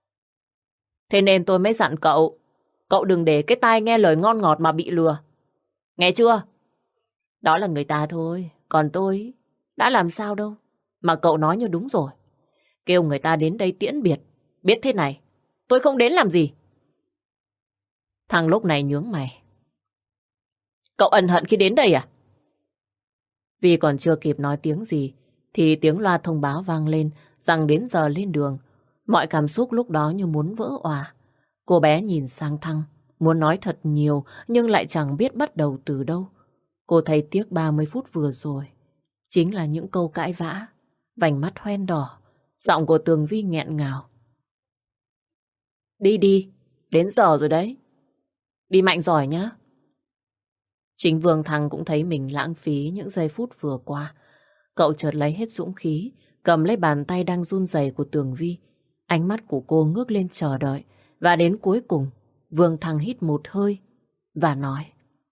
Thế nên tôi mới dặn cậu. Cậu đừng để cái tai nghe lời ngon ngọt mà bị lừa. Nghe chưa? Đó là người ta thôi. Còn tôi đã làm sao đâu. Mà cậu nói như đúng rồi. Kêu người ta đến đây tiễn biệt. Biết thế này, tôi không đến làm gì. Thằng lúc này nhướng mày. Cậu ân hận khi đến đây à? Vì còn chưa kịp nói tiếng gì thì tiếng loa thông báo vang lên rằng đến giờ lên đường. Mọi cảm xúc lúc đó như muốn vỡ òa. Cô bé nhìn sang Thăng, muốn nói thật nhiều nhưng lại chẳng biết bắt đầu từ đâu. Cô thấy tiếc ba mươi phút vừa rồi chính là những câu cãi vã, vành mắt hoen đỏ, giọng của Tường Vi nghẹn ngào. Đi đi, đến giờ rồi đấy. Đi mạnh giỏi nhá. Chính Vương Thăng cũng thấy mình lãng phí những giây phút vừa qua. Cậu chợt lấy hết dũng khí, cầm lấy bàn tay đang run rẩy của Tường Vi. Ánh mắt của cô ngước lên chờ đợi. Và đến cuối cùng, Vương Thăng hít một hơi và nói: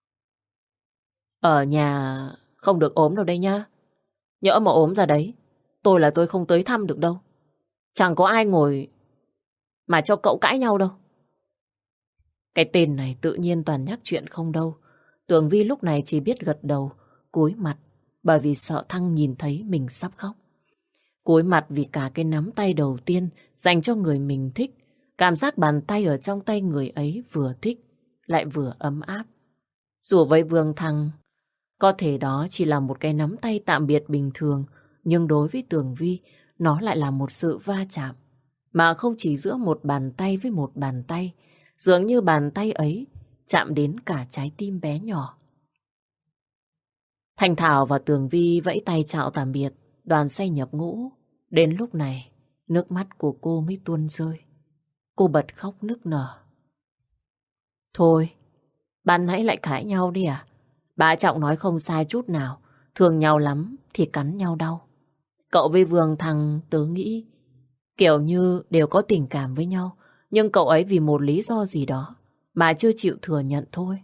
Ở nhà không được ốm đâu đấy nhá. Nhỡ mà ốm ra đấy, tôi là tôi không tới thăm được đâu. Chẳng có ai ngồi mà cho cậu cãi nhau đâu. Cái tên này tự nhiên toàn nhắc chuyện không đâu. Tường Vi lúc này chỉ biết gật đầu, cúi mặt, bởi vì sợ Thăng nhìn thấy mình sắp khóc. Cúi mặt vì cả cái nắm tay đầu tiên dành cho người mình thích. Cảm giác bàn tay ở trong tay người ấy vừa thích, lại vừa ấm áp. Dù với Vương Thăng, có thể đó chỉ là một cái nắm tay tạm biệt bình thường, nhưng đối với Tường Vi, nó lại là một sự va chạm. Mà không chỉ giữa một bàn tay với một bàn tay, dường như bàn tay ấy chạm đến cả trái tim bé nhỏ. Thành Thảo và Tường Vi vẫy tay chào tạm biệt, đoàn xe nhập ngũ. Đến lúc này, nước mắt của cô mới tuôn rơi. Cô bật khóc nức nở. Thôi, ban nãy lại cãi nhau đi à? Bà Trọng nói không sai chút nào. Thương nhau lắm thì cắn nhau đau. Cậu với Vương Thăng tớ nghĩ kiểu như đều có tình cảm với nhau. Nhưng cậu ấy vì một lý do gì đó mà chưa chịu thừa nhận thôi.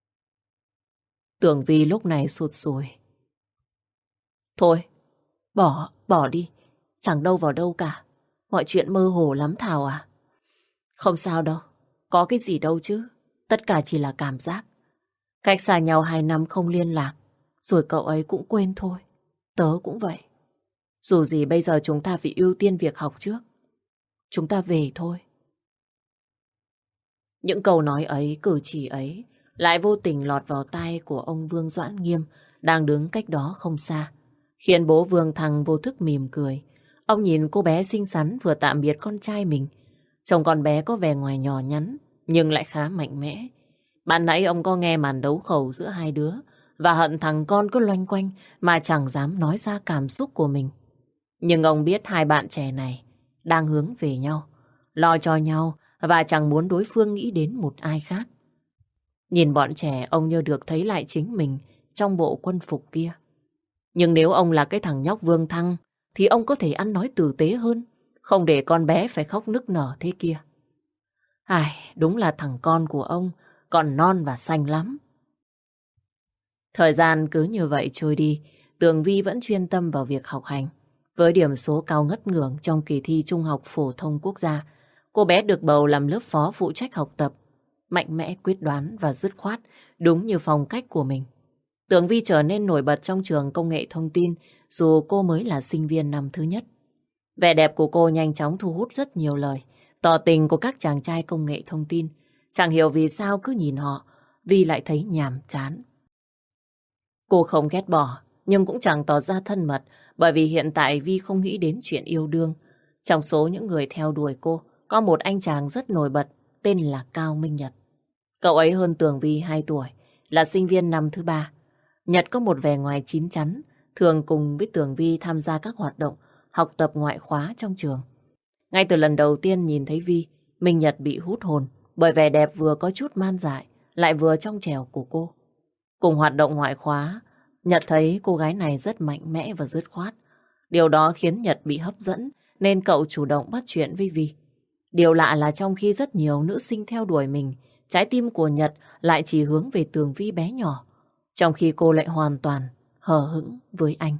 Tường Vi lúc này sụt sùi. Thôi, bỏ, bỏ đi. Chẳng đâu vào đâu cả. Mọi chuyện mơ hồ lắm Thảo à. Không sao đâu, có cái gì đâu chứ. Tất cả chỉ là cảm giác. Cách xa nhau hai năm không liên lạc, rồi cậu ấy cũng quên thôi. Tớ cũng vậy. Dù gì bây giờ chúng ta phải ưu tiên việc học trước. Chúng ta về thôi. Những câu nói ấy, cử chỉ ấy lại vô tình lọt vào tai của ông Vương Doãn Nghiêm đang đứng cách đó không xa, khiến bố Vương Thăng vô thức mỉm cười. Ông nhìn cô bé xinh xắn vừa tạm biệt con trai mình. Chồng con bé có vẻ ngoài nhỏ nhắn nhưng lại khá mạnh mẽ. Ban nãy ông có nghe màn đấu khẩu giữa hai đứa và hận thằng con cứ loanh quanh mà chẳng dám nói ra cảm xúc của mình. Nhưng ông biết hai bạn trẻ này đang hướng về nhau, lo cho nhau và chẳng muốn đối phương nghĩ đến một ai khác. Nhìn bọn trẻ, ông như được thấy lại chính mình trong bộ quân phục kia. Nhưng nếu ông là cái thằng nhóc Vương Thăng thì ông có thể ăn nói tử tế hơn, không để con bé phải khóc nức nở thế kia. Ai, đúng là thằng con của ông còn non và xanh lắm. Thời gian cứ như vậy trôi đi, Tường Vi vẫn chuyên tâm vào việc học hành. Với điểm số cao ngất ngưởng trong kỳ thi Trung học phổ thông quốc gia, cô bé được bầu làm lớp phó phụ trách học tập. Mạnh mẽ, quyết đoán và dứt khoát, đúng như phong cách của mình. Tường Vi trở nên nổi bật trong trường công nghệ thông tin, dù cô mới là sinh viên năm thứ nhất. Vẻ đẹp của cô nhanh chóng thu hút rất nhiều lời tỏ tình của các chàng trai công nghệ thông tin. Chẳng hiểu vì sao cứ nhìn họ, Vi lại thấy nhàm chán. Cô không ghét bỏ, nhưng cũng chẳng tỏ ra thân mật, bởi vì hiện tại Vi không nghĩ đến chuyện yêu đương. Trong số những người theo đuổi cô, có một anh chàng rất nổi bật, tên là Cao Minh Nhật. Cậu ấy hơn Tường Vi hai tuổi, là sinh viên năm thứ ba. Nhật có một vẻ ngoài chín chắn, thường cùng với Tường Vi tham gia các hoạt động học tập ngoại khóa trong trường. Ngay từ lần đầu tiên nhìn thấy Vi, Minh Nhật bị hút hồn bởi vẻ đẹp vừa có chút man dại, lại vừa trong trẻo của cô. Cùng hoạt động ngoại khóa, Nhật thấy cô gái này rất mạnh mẽ và dứt khoát. Điều đó khiến Nhật bị hấp dẫn, nên cậu chủ động bắt chuyện với Vi. Điều lạ là trong khi rất nhiều nữ sinh theo đuổi mình, trái tim của Nhật lại chỉ hướng về Tường Vi bé nhỏ, trong khi cô lại hoàn toàn hờ hững với anh.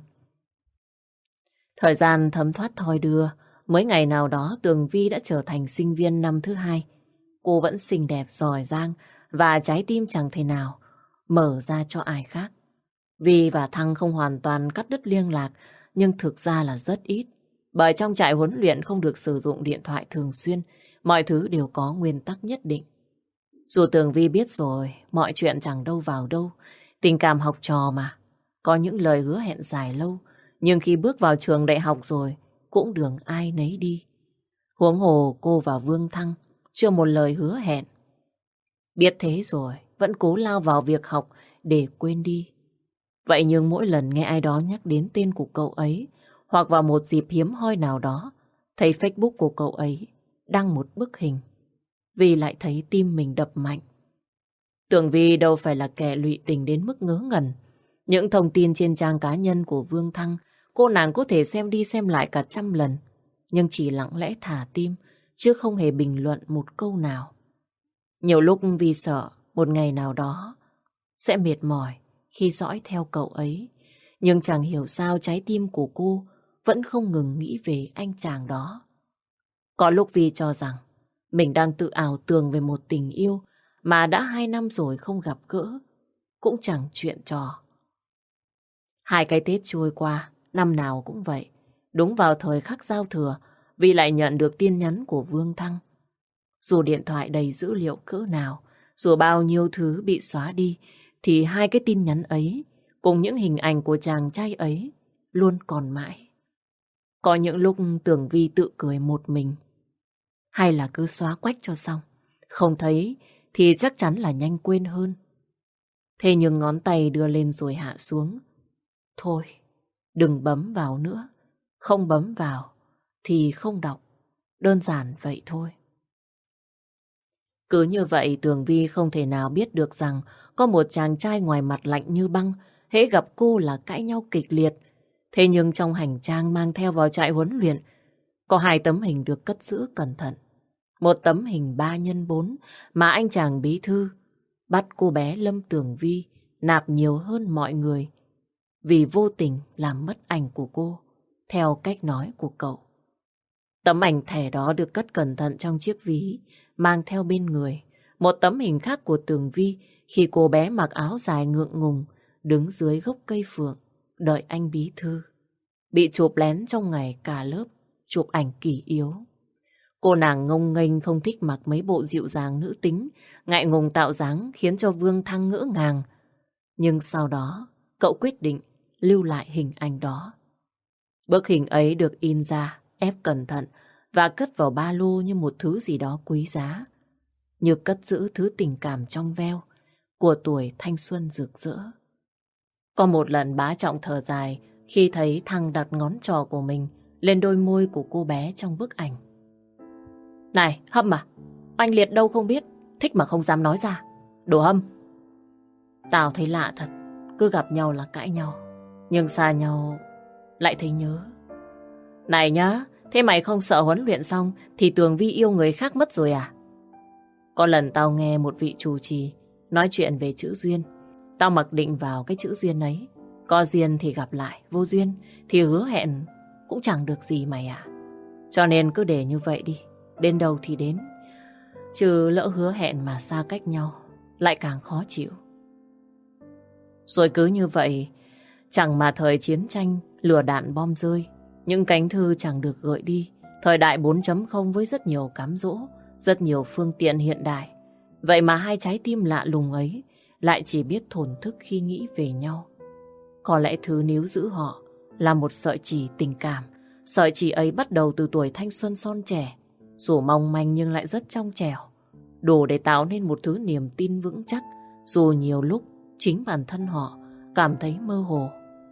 Thời gian thấm thoát thoi đưa, mấy ngày nào đó Tường Vi đã trở thành sinh viên năm thứ hai. Cô vẫn xinh đẹp, giỏi giang và trái tim chẳng thể nào mở ra cho ai khác. Vi và Thăng không hoàn toàn cắt đứt liên lạc, nhưng thực ra là rất ít. Bởi trong trại huấn luyện không được sử dụng điện thoại thường xuyên, mọi thứ đều có nguyên tắc nhất định. Dù Tường Vi biết rồi, mọi chuyện chẳng đâu vào đâu, tình cảm học trò mà. Có những lời hứa hẹn dài lâu, nhưng khi bước vào trường đại học rồi, cũng đường ai nấy đi. Huống hồ cô và Vương Thăng chưa một lời hứa hẹn. Biết thế rồi, vẫn cố lao vào việc học để quên đi. Vậy nhưng mỗi lần nghe ai đó nhắc đến tên của cậu ấy, hoặc vào một dịp hiếm hoi nào đó, thấy Facebook của cậu ấy đăng một bức hình, Vi lại thấy tim mình đập mạnh. Tưởng Vi đâu phải là kẻ lụy tình đến mức ngớ ngẩn. Những thông tin trên trang cá nhân của Vương Thăng, cô nàng có thể xem đi xem lại cả trăm lần, nhưng chỉ lặng lẽ thả tim, chứ không hề bình luận một câu nào. Nhiều lúc Vi sợ một ngày nào đó sẽ mệt mỏi khi dõi theo cậu ấy. Nhưng chẳng hiểu sao trái tim của cô vẫn không ngừng nghĩ về anh chàng đó. Có lúc Vi cho rằng mình đang tự ảo tưởng về một tình yêu mà đã hai năm rồi không gặp gỡ, cũng chẳng chuyện trò. Hai cái Tết trôi qua, năm nào cũng vậy. Đúng vào thời khắc giao thừa, Vi lại nhận được tin nhắn của Vương Thăng. Dù điện thoại đầy dữ liệu cỡ nào, dù bao nhiêu thứ bị xóa đi, thì hai cái tin nhắn ấy, cùng những hình ảnh của chàng trai ấy, luôn còn mãi. Có những lúc tưởng Vi tự cười một mình, hay là cứ xóa quách cho xong. Không thấy thì chắc chắn là nhanh quên hơn. Thế nhưng ngón tay đưa lên rồi hạ xuống. Thôi, đừng bấm vào nữa. Không bấm vào thì không đọc. Đơn giản vậy thôi. Cứ như vậy Tường Vi không thể nào biết được rằng có một chàng trai ngoài mặt lạnh như băng, hễ gặp cô là cãi nhau kịch liệt. Thế nhưng trong hành trang mang theo vào trại huấn luyện, có hai tấm hình được cất giữ cẩn thận. Một tấm hình ba nhân bốn mà anh chàng bí thư bắt cô bé Lâm Tường Vi nạp nhiều hơn mọi người vì vô tình làm mất ảnh của cô, theo cách nói của cậu. Tấm ảnh thẻ đó được cất cẩn thận trong chiếc ví mang theo bên người. Một tấm hình khác của Tường Vi khi cô bé mặc áo dài ngượng ngùng đứng dưới gốc cây phượng đợi anh bí thư. Bị chụp lén trong ngày cả lớp chụp ảnh kỷ yếu. Cô nàng ngông nghênh không thích mặc mấy bộ dịu dàng nữ tính, ngại ngùng tạo dáng khiến cho Vương Thăng ngỡ ngàng. Nhưng sau đó, cậu quyết định lưu lại hình ảnh đó. Bức hình ấy được in ra, ép cẩn thận và cất vào ba lô như một thứ gì đó quý giá. Như cất giữ thứ tình cảm trong veo của tuổi thanh xuân rực rỡ. Có một lần bá Trọng thở dài khi thấy Thăng đặt ngón trỏ của mình lên đôi môi của cô bé trong bức ảnh. Này, Hâm à, anh Liệt đâu không biết, thích mà không dám nói ra. Đồ Hâm. Tao thấy lạ thật, cứ gặp nhau là cãi nhau, nhưng xa nhau lại thấy nhớ. Này nhá, thế mày không sợ huấn luyện xong thì Tường Vi yêu người khác mất rồi à? Có lần tao nghe một vị chủ trì nói chuyện về chữ duyên. Tao mặc định vào cái chữ duyên ấy. Có duyên thì gặp lại, vô duyên thì hứa hẹn cũng chẳng được gì mày à. Cho nên cứ để như vậy đi, đến đâu thì đến. Chứ lỡ hứa hẹn mà xa cách nhau lại càng khó chịu. Rồi cứ như vậy, chẳng mà thời chiến tranh, lửa đạn bom rơi, những cánh thư chẳng được gợi đi. Thời đại bốn chấm không với rất nhiều cám dỗ, rất nhiều phương tiện hiện đại. Vậy mà hai trái tim lạ lùng ấy lại chỉ biết thổn thức khi nghĩ về nhau. Có lẽ thứ níu giữ họ là một sợi chỉ tình cảm. Sợi chỉ ấy bắt đầu từ tuổi thanh xuân son trẻ, dù mong manh nhưng lại rất trong trẻo, đủ để tạo nên một thứ niềm tin vững chắc, dù nhiều lúc chính bản thân họ cảm thấy mơ hồ.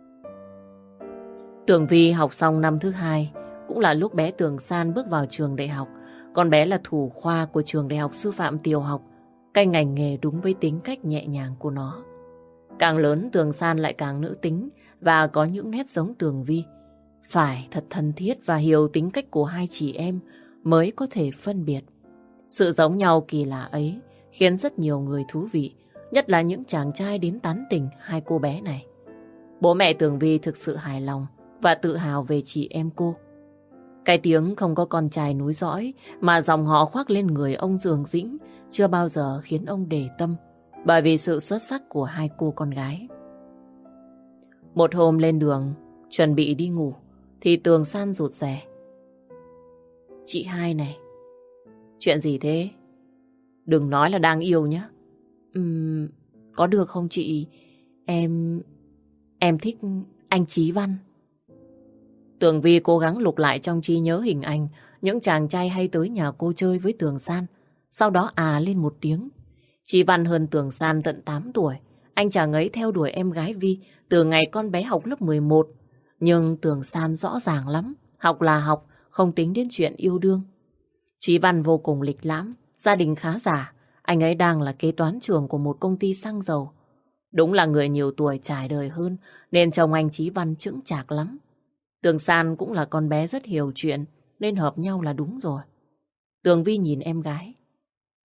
Tường Vi học xong năm thứ hai, cũng là lúc bé Tường San bước vào trường đại học. Con bé là thủ khoa của trường đại học sư phạm tiểu học, cái ngành nghề đúng với tính cách nhẹ nhàng của nó. Càng lớn Tường San lại càng nữ tính và có những nét giống Tường Vi. Phải thật thân thiết và hiểu tính cách của hai chị em mới có thể phân biệt. Sự giống nhau kỳ lạ ấy khiến rất nhiều người thú vị, nhất là những chàng trai đến tán tỉnh hai cô bé này. Bố mẹ Tường Vi thực sự hài lòng và tự hào về chị em cô. Cái tiếng không có con trai nối dõi mà dòng họ khoác lên người ông Dương Dĩnh chưa bao giờ khiến ông để tâm, bởi vì sự xuất sắc của hai cô con gái. Một hôm lên đường chuẩn bị đi ngủ thì Tường San rụt rè. Chị hai này, chuyện gì thế? Đừng nói là đang yêu nhé. Uhm, có được không chị? Em... Em thích anh Chí Văn. Tường Vi cố gắng lục lại trong trí nhớ hình ảnh những chàng trai hay tới nhà cô chơi với Tường San. Sau đó à lên một tiếng. Chí Văn hơn Tường San tận tám tuổi. Anh chàng ấy theo đuổi em gái Vi từ ngày con bé học lớp mười một. Nhưng Tường San rõ ràng lắm. Học là học, không tính đến chuyện yêu đương. Chí Văn vô cùng lịch lãm, gia đình khá giả. Anh ấy đang là kế toán trưởng của một công ty xăng dầu. Đúng là người nhiều tuổi trải đời hơn, nên chồng anh Chí Văn chững chạc lắm. Tường San cũng là con bé rất hiểu chuyện, nên hợp nhau là đúng rồi. Tường Vi nhìn em gái.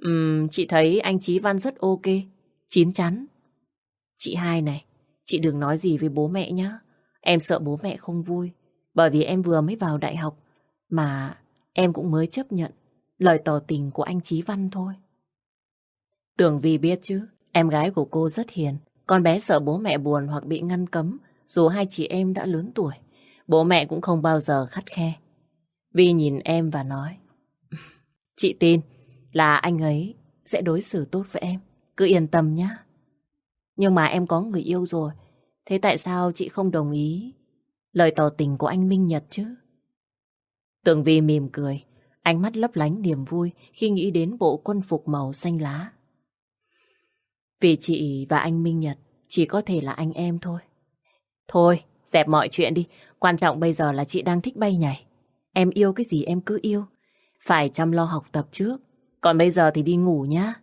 Ừm, chị thấy anh Chí Văn rất ok, chín chắn. Chị hai này, chị đừng nói gì với bố mẹ nhé. Em sợ bố mẹ không vui, bởi vì em vừa mới vào đại học, mà em cũng mới chấp nhận lời tỏ tình của anh Chí Văn thôi. Tường Vi biết chứ, em gái của cô rất hiền. Con bé sợ bố mẹ buồn hoặc bị ngăn cấm, dù hai chị em đã lớn tuổi. Bố mẹ cũng không bao giờ khắt khe. Vi nhìn em và nói, chị tin là anh ấy sẽ đối xử tốt với em. Cứ yên tâm nhé. Nhưng mà em có người yêu rồi. Thế tại sao chị không đồng ý lời tỏ tình của anh Minh Nhật chứ? Tường Vi mỉm cười, ánh mắt lấp lánh niềm vui khi nghĩ đến bộ quân phục màu xanh lá. Vì chị và anh Minh Nhật chỉ có thể là anh em thôi. Thôi, dẹp mọi chuyện đi. Quan trọng bây giờ là chị đang thích bay nhảy. Em yêu cái gì em cứ yêu. Phải chăm lo học tập trước. Còn bây giờ thì đi ngủ nhá.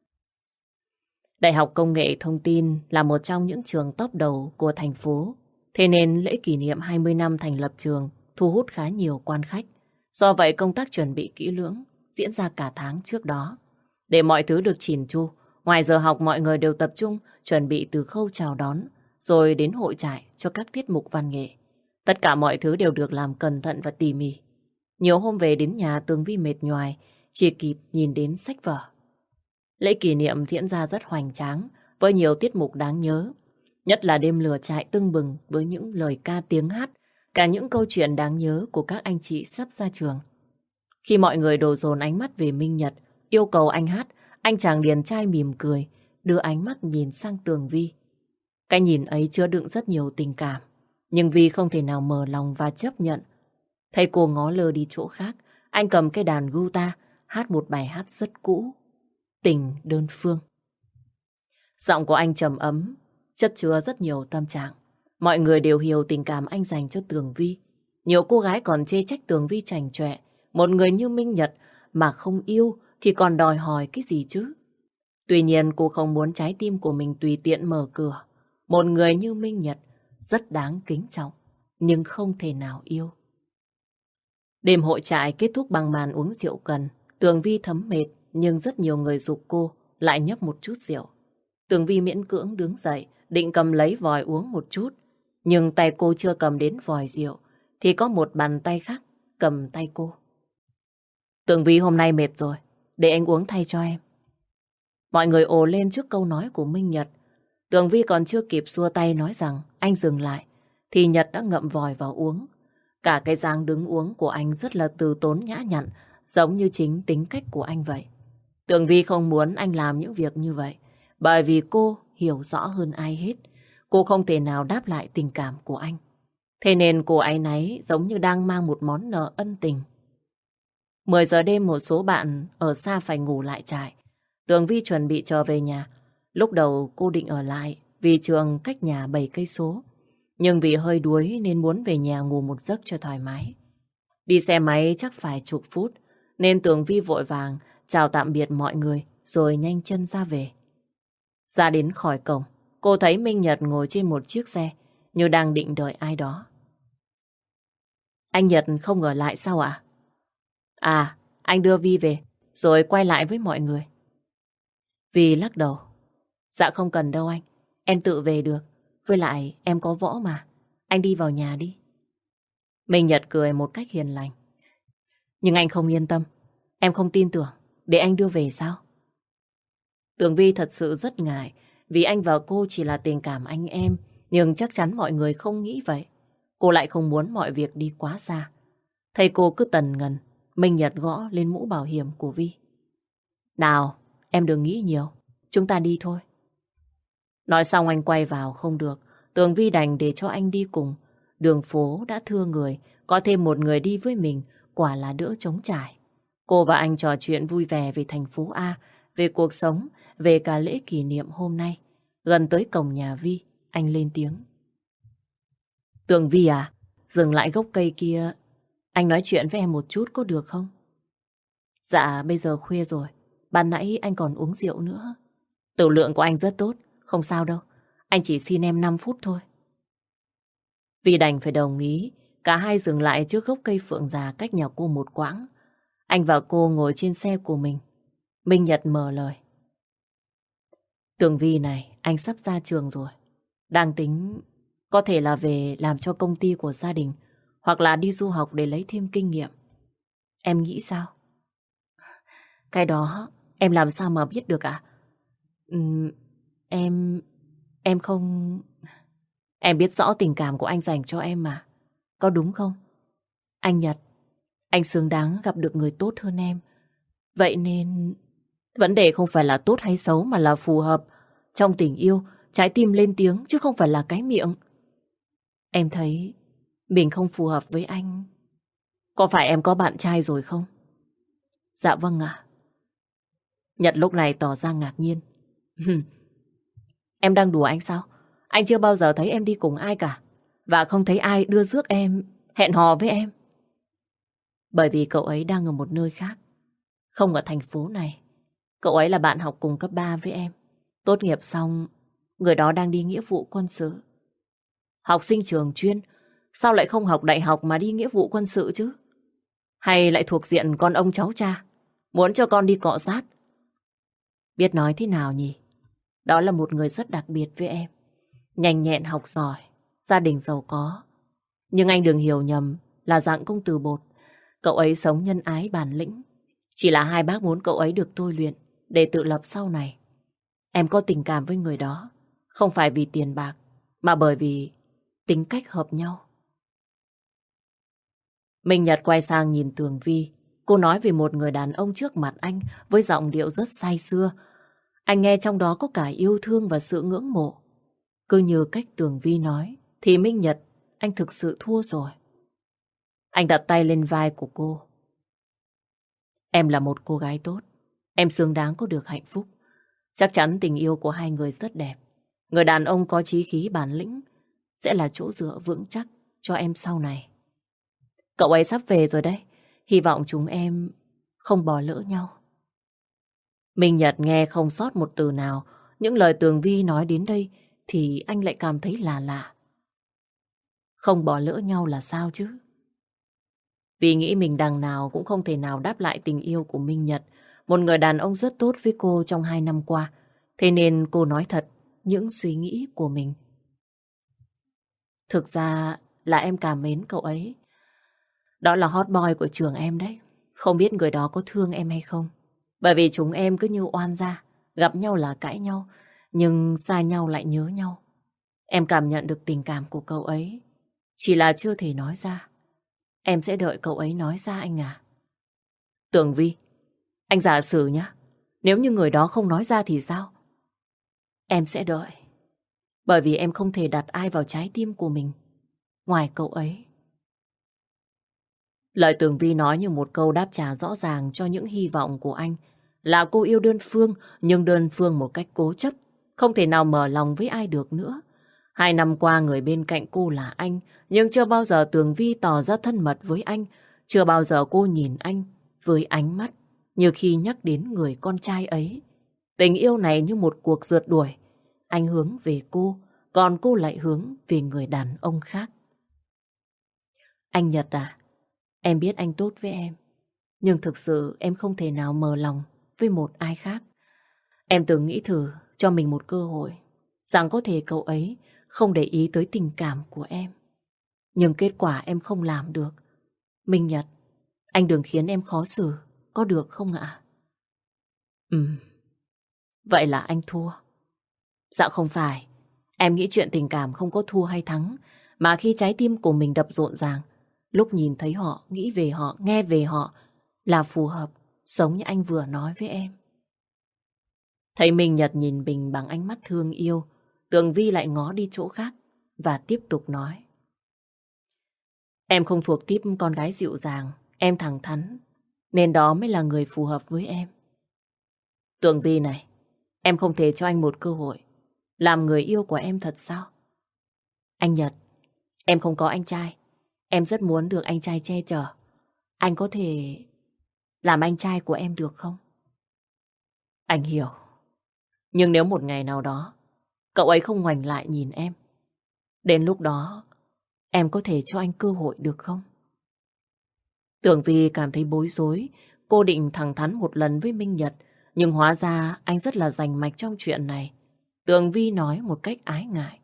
Đại học Công nghệ Thông tin là một trong những trường top đầu của thành phố. Thế nên lễ kỷ niệm hai mươi năm thành lập trường thu hút khá nhiều quan khách. Do vậy công tác chuẩn bị kỹ lưỡng diễn ra cả tháng trước đó. Để mọi thứ được chỉn chu, ngoài giờ học mọi người đều tập trung chuẩn bị từ khâu chào đón rồi đến hội trại cho các tiết mục văn nghệ. Tất cả mọi thứ đều được làm cẩn thận và tỉ mỉ. Nhiều hôm về đến nhà Tường Vi mệt nhoài, chỉ kịp nhìn đến sách vở. Lễ kỷ niệm diễn ra rất hoành tráng với nhiều tiết mục đáng nhớ. Nhất là đêm lửa trại tưng bừng với những lời ca tiếng hát, cả những câu chuyện đáng nhớ của các anh chị sắp ra trường. Khi mọi người đổ dồn ánh mắt về Minh Nhật, yêu cầu anh hát, anh chàng điển trai mỉm cười, đưa ánh mắt nhìn sang Tường Vi. Cái nhìn ấy chứa đựng rất nhiều tình cảm, nhưng Vi không thể nào mở lòng và chấp nhận. Thấy cô ngó lơ đi chỗ khác, anh cầm cái đàn guitar, hát một bài hát rất cũ, Tình Đơn Phương. Giọng của anh trầm ấm, chất chứa rất nhiều tâm trạng. Mọi người đều hiểu tình cảm anh dành cho Tường Vi. Nhiều cô gái còn chê trách Tường Vi chảnh chọe. Một người như Minh Nhật mà không yêu thì còn đòi hỏi cái gì chứ? Tuy nhiên cô không muốn trái tim của mình tùy tiện mở cửa. Một người như Minh Nhật rất đáng kính trọng, nhưng không thể nào yêu. Đêm hội trại kết thúc bằng màn uống rượu cần. Tường Vi thấm mệt, nhưng rất nhiều người giục cô lại nhấp một chút rượu. Tường Vi miễn cưỡng đứng dậy, định cầm lấy vòi uống một chút. Nhưng tay cô chưa cầm đến vòi rượu, thì có một bàn tay khác cầm tay cô. Tường Vi hôm nay mệt rồi, để anh uống thay cho em. Mọi người ồ lên trước câu nói của Minh Nhật. Tường Vi còn chưa kịp xua tay nói rằng anh dừng lại, thì Nhật đã ngậm vòi vào uống. Cả cái dáng đứng uống của anh rất là từ tốn nhã nhặn, giống như chính tính cách của anh vậy. Tường Vi không muốn anh làm những việc như vậy, bởi vì cô hiểu rõ hơn ai hết. Cô không thể nào đáp lại tình cảm của anh. Thế nên cô áy náy giống như đang mang một món nợ ân tình. mười giờ đêm một số bạn ở xa phải ngủ lại trại. Tường Vi chuẩn bị trở về nhà. Lúc đầu cô định ở lại vì trường cách nhà bảy cây số. Nhưng vì hơi đuối nên muốn về nhà ngủ một giấc cho thoải mái. Đi xe máy chắc phải chục phút nên Tường Vi vội vàng chào tạm biệt mọi người rồi nhanh chân ra về. Ra đến khỏi cổng, cô thấy Minh Nhật ngồi trên một chiếc xe như đang định đợi ai đó. Anh Nhật không ở lại sao ạ? À, anh đưa Vi về rồi quay lại với mọi người. Vi lắc đầu. Dạ không cần đâu anh, em tự về được. Với lại em có võ mà, anh đi vào nhà đi. Minh Nhật cười một cách hiền lành. Nhưng anh không yên tâm, em không tin tưởng, để anh đưa về sao? Tường Vi thật sự rất ngại, vì anh và cô chỉ là tình cảm anh em, nhưng chắc chắn mọi người không nghĩ vậy. Cô lại không muốn mọi việc đi quá xa. Thầy cô cứ tần ngần, Minh Nhật gõ lên mũ bảo hiểm của Vi. Nào, em đừng nghĩ nhiều, chúng ta đi thôi. Nói xong anh quay vào không được, Tường Vi đành để cho anh đi cùng. Đường phố đã thưa người, có thêm một người đi với mình, quả là đỡ trống trải. Cô và anh trò chuyện vui vẻ về thành phố A, về cuộc sống, về cả lễ kỷ niệm hôm nay. Gần tới cổng nhà Vi, anh lên tiếng. Tường Vi à, dừng lại gốc cây kia, anh nói chuyện với em một chút có được không? Dạ, bây giờ khuya rồi, ban nãy anh còn uống rượu nữa. Tử lượng của anh rất tốt, không sao đâu, anh chỉ xin em năm phút thôi. Vi đành phải đồng ý, cả hai dừng lại trước gốc cây phượng già cách nhà cô một quãng. Anh và cô ngồi trên xe của mình. Minh Nhật mở lời. Tường Vi này, anh sắp ra trường rồi. Đang tính có thể là về làm cho công ty của gia đình hoặc là đi du học để lấy thêm kinh nghiệm. Em nghĩ sao? Cái đó em làm sao mà biết được ạ? Ừm, em... Em không... Em biết rõ tình cảm của anh dành cho em mà. Có đúng không? Anh Nhật, anh xứng đáng gặp được người tốt hơn em. Vậy nên... Vấn đề không phải là tốt hay xấu mà là phù hợp. Trong tình yêu, trái tim lên tiếng chứ không phải là cái miệng. Em thấy mình không phù hợp với anh. Có phải em có bạn trai rồi không? Dạ vâng ạ. Nhật lúc này tỏ ra ngạc nhiên. Em đang đùa anh sao? Anh chưa bao giờ thấy em đi cùng ai cả. Và không thấy ai đưa rước em, hẹn hò với em. Bởi vì cậu ấy đang ở một nơi khác, không ở thành phố này. Cậu ấy là bạn học cùng cấp ba với em. Tốt nghiệp xong, người đó đang đi nghĩa vụ quân sự. Học sinh trường chuyên, sao lại không học đại học mà đi nghĩa vụ quân sự chứ? Hay lại thuộc diện con ông cháu cha, muốn cho con đi cọ sát? Biết nói thế nào nhỉ? Đó là một người rất đặc biệt với em. Nhanh nhẹn học giỏi, gia đình giàu có. Nhưng anh đừng hiểu nhầm là dạng công tử bột. Cậu ấy sống nhân ái bản lĩnh. Chỉ là hai bác muốn cậu ấy được tôi luyện để tự lập sau này. Em có tình cảm với người đó, không phải vì tiền bạc, mà bởi vì tính cách hợp nhau. Minh Nhật quay sang nhìn Tường Vi. Cô nói về một người đàn ông trước mặt anh với giọng điệu rất say sưa. Anh nghe trong đó có cả yêu thương và sự ngưỡng mộ. Cứ như cách Tường Vi nói, thì Minh Nhật, anh thực sự thua rồi. Anh đặt tay lên vai của cô. Em là một cô gái tốt. Em xứng đáng có được hạnh phúc. Chắc chắn tình yêu của hai người rất đẹp. Người đàn ông có chí khí bản lĩnh sẽ là chỗ dựa vững chắc cho em sau này. Cậu ấy sắp về rồi đấy. Hy vọng chúng em không bỏ lỡ nhau. Minh Nhật nghe không sót một từ nào. Những lời Tường Vi nói đến đây thì anh lại cảm thấy lạ lạ. Không bỏ lỡ nhau là sao chứ? Vì nghĩ mình đằng nào cũng không thể nào đáp lại tình yêu của Minh Nhật, một người đàn ông rất tốt với cô trong hai năm qua. Thế nên cô nói thật những suy nghĩ của mình. Thực ra là em cảm mến cậu ấy. Đó là hot boy của trường em đấy. Không biết người đó có thương em hay không. Bởi vì chúng em cứ như oan gia, gặp nhau là cãi nhau, nhưng xa nhau lại nhớ nhau. Em cảm nhận được tình cảm của cậu ấy, chỉ là chưa thể nói ra. Em sẽ đợi cậu ấy nói ra anh à. Tường Vi, anh giả sử nhá, nếu như người đó không nói ra thì sao? Em sẽ đợi. Bởi vì em không thể đặt ai vào trái tim của mình ngoài cậu ấy. Lời Tường Vi nói như một câu đáp trả rõ ràng cho những hy vọng của anh. Là cô yêu đơn phương, nhưng đơn phương một cách cố chấp, không thể nào mở lòng với ai được nữa. Hai năm qua người bên cạnh cô là anh, nhưng chưa bao giờ Tường Vi tỏ ra thân mật với anh. Chưa bao giờ cô nhìn anh với ánh mắt như khi nhắc đến người con trai ấy. Tình yêu này như một cuộc rượt đuổi. Anh hướng về cô, còn cô lại hướng về người đàn ông khác. Anh Nhật à, em biết anh tốt với em, nhưng thực sự em không thể nào mở lòng với một ai khác. Em từng nghĩ thử cho mình một cơ hội, rằng có thể cậu ấy không để ý tới tình cảm của em. Nhưng kết quả em không làm được. Minh Nhật, anh đừng khiến em khó xử, có được không ạ? Ừ, vậy là anh thua. Dạ không phải, em nghĩ chuyện tình cảm không có thua hay thắng, mà khi trái tim của mình đập rộn ràng, lúc nhìn thấy họ, nghĩ về họ, nghe về họ là phù hợp, giống như anh vừa nói với em. Thấy Minh Nhật nhìn mình bằng ánh mắt thương yêu, Tường Vi lại ngó đi chỗ khác và tiếp tục nói. Em không thuộc típ con gái dịu dàng, em thẳng thắn, nên đó mới là người phù hợp với em. Tường Vi này, em không thể cho anh một cơ hội làm người yêu của em thật sao? Anh Nhật, em không có anh trai, em rất muốn được anh trai che chở. Anh có thể làm anh trai của em được không? Anh hiểu. Nhưng nếu một ngày nào đó cậu ấy không ngoảnh lại nhìn em, đến lúc đó em có thể cho anh cơ hội được không? Tưởng Vi cảm thấy bối rối. Cô định thẳng thắn một lần với Minh Nhật, Nhưng hóa ra anh rất là rành mạch trong chuyện này. Tường Vi nói một cách ái ngại.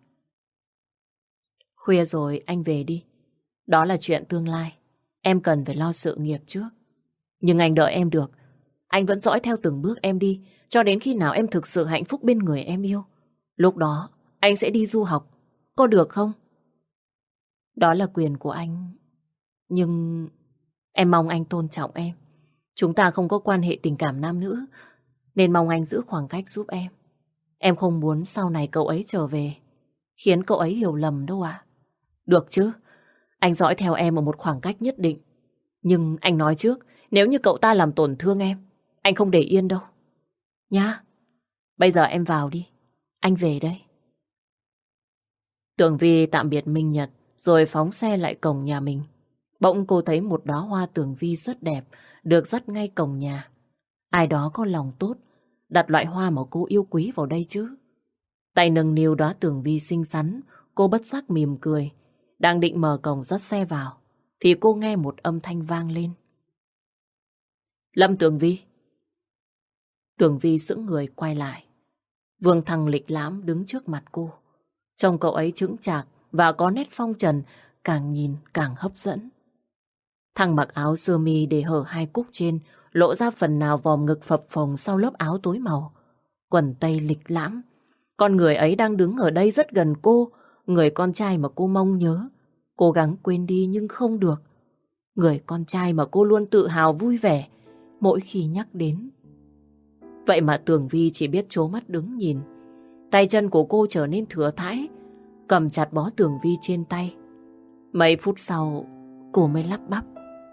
Khuya rồi, anh về đi. Đó là chuyện tương lai. Em cần phải lo sự nghiệp trước. Nhưng anh đợi em được. Anh vẫn dõi theo từng bước em đi, cho đến khi nào em thực sự hạnh phúc bên người em yêu. Lúc đó, anh sẽ đi du học. Có được không? Đó là quyền của anh. Nhưng em mong anh tôn trọng em. Chúng ta không có quan hệ tình cảm nam nữ, nên mong anh giữ khoảng cách giúp em. Em không muốn sau này cậu ấy trở về, khiến cậu ấy hiểu lầm đâu ạ. Được chứ? Anh dõi theo em ở một khoảng cách nhất định. Nhưng anh nói trước, nếu như cậu ta làm tổn thương em, anh không để yên đâu. Nhá. Bây giờ em vào đi. Anh về đây. Tường Vi tạm biệt Minh Nhật, rồi phóng xe lại cổng nhà mình. Bỗng cô thấy một đóa hoa tường vi rất đẹp, được dắt ngay cổng nhà. Ai đó có lòng tốt, đặt loại hoa mà cô yêu quý vào đây chứ. Tay nâng niu đóa tường vi xinh xắn, cô bất giác mỉm cười. Đang định mở cổng dắt xe vào, thì cô nghe một âm thanh vang lên. Lâm Tường Vi. Tường Vi sững người quay lại. Vương Thăng lịch lãm đứng trước mặt cô. Trông cậu ấy chững chạc và có nét phong trần, càng nhìn càng hấp dẫn. Thăng mặc áo sơ mi để hở hai cúc trên, lộ ra phần nào vòm ngực phập phồng sau lớp áo tối màu. Quần tây lịch lãm. Con người ấy đang đứng ở đây rất gần cô, người con trai mà cô mong nhớ. Cố gắng quên đi nhưng không được. Người con trai mà cô luôn tự hào vui vẻ mỗi khi nhắc đến. Vậy mà Tường Vi chỉ biết trố mắt đứng nhìn. Tay chân của cô trở nên thửa thãi, cầm chặt bó Tường Vi trên tay. Mấy phút sau, cô mới lắp bắp.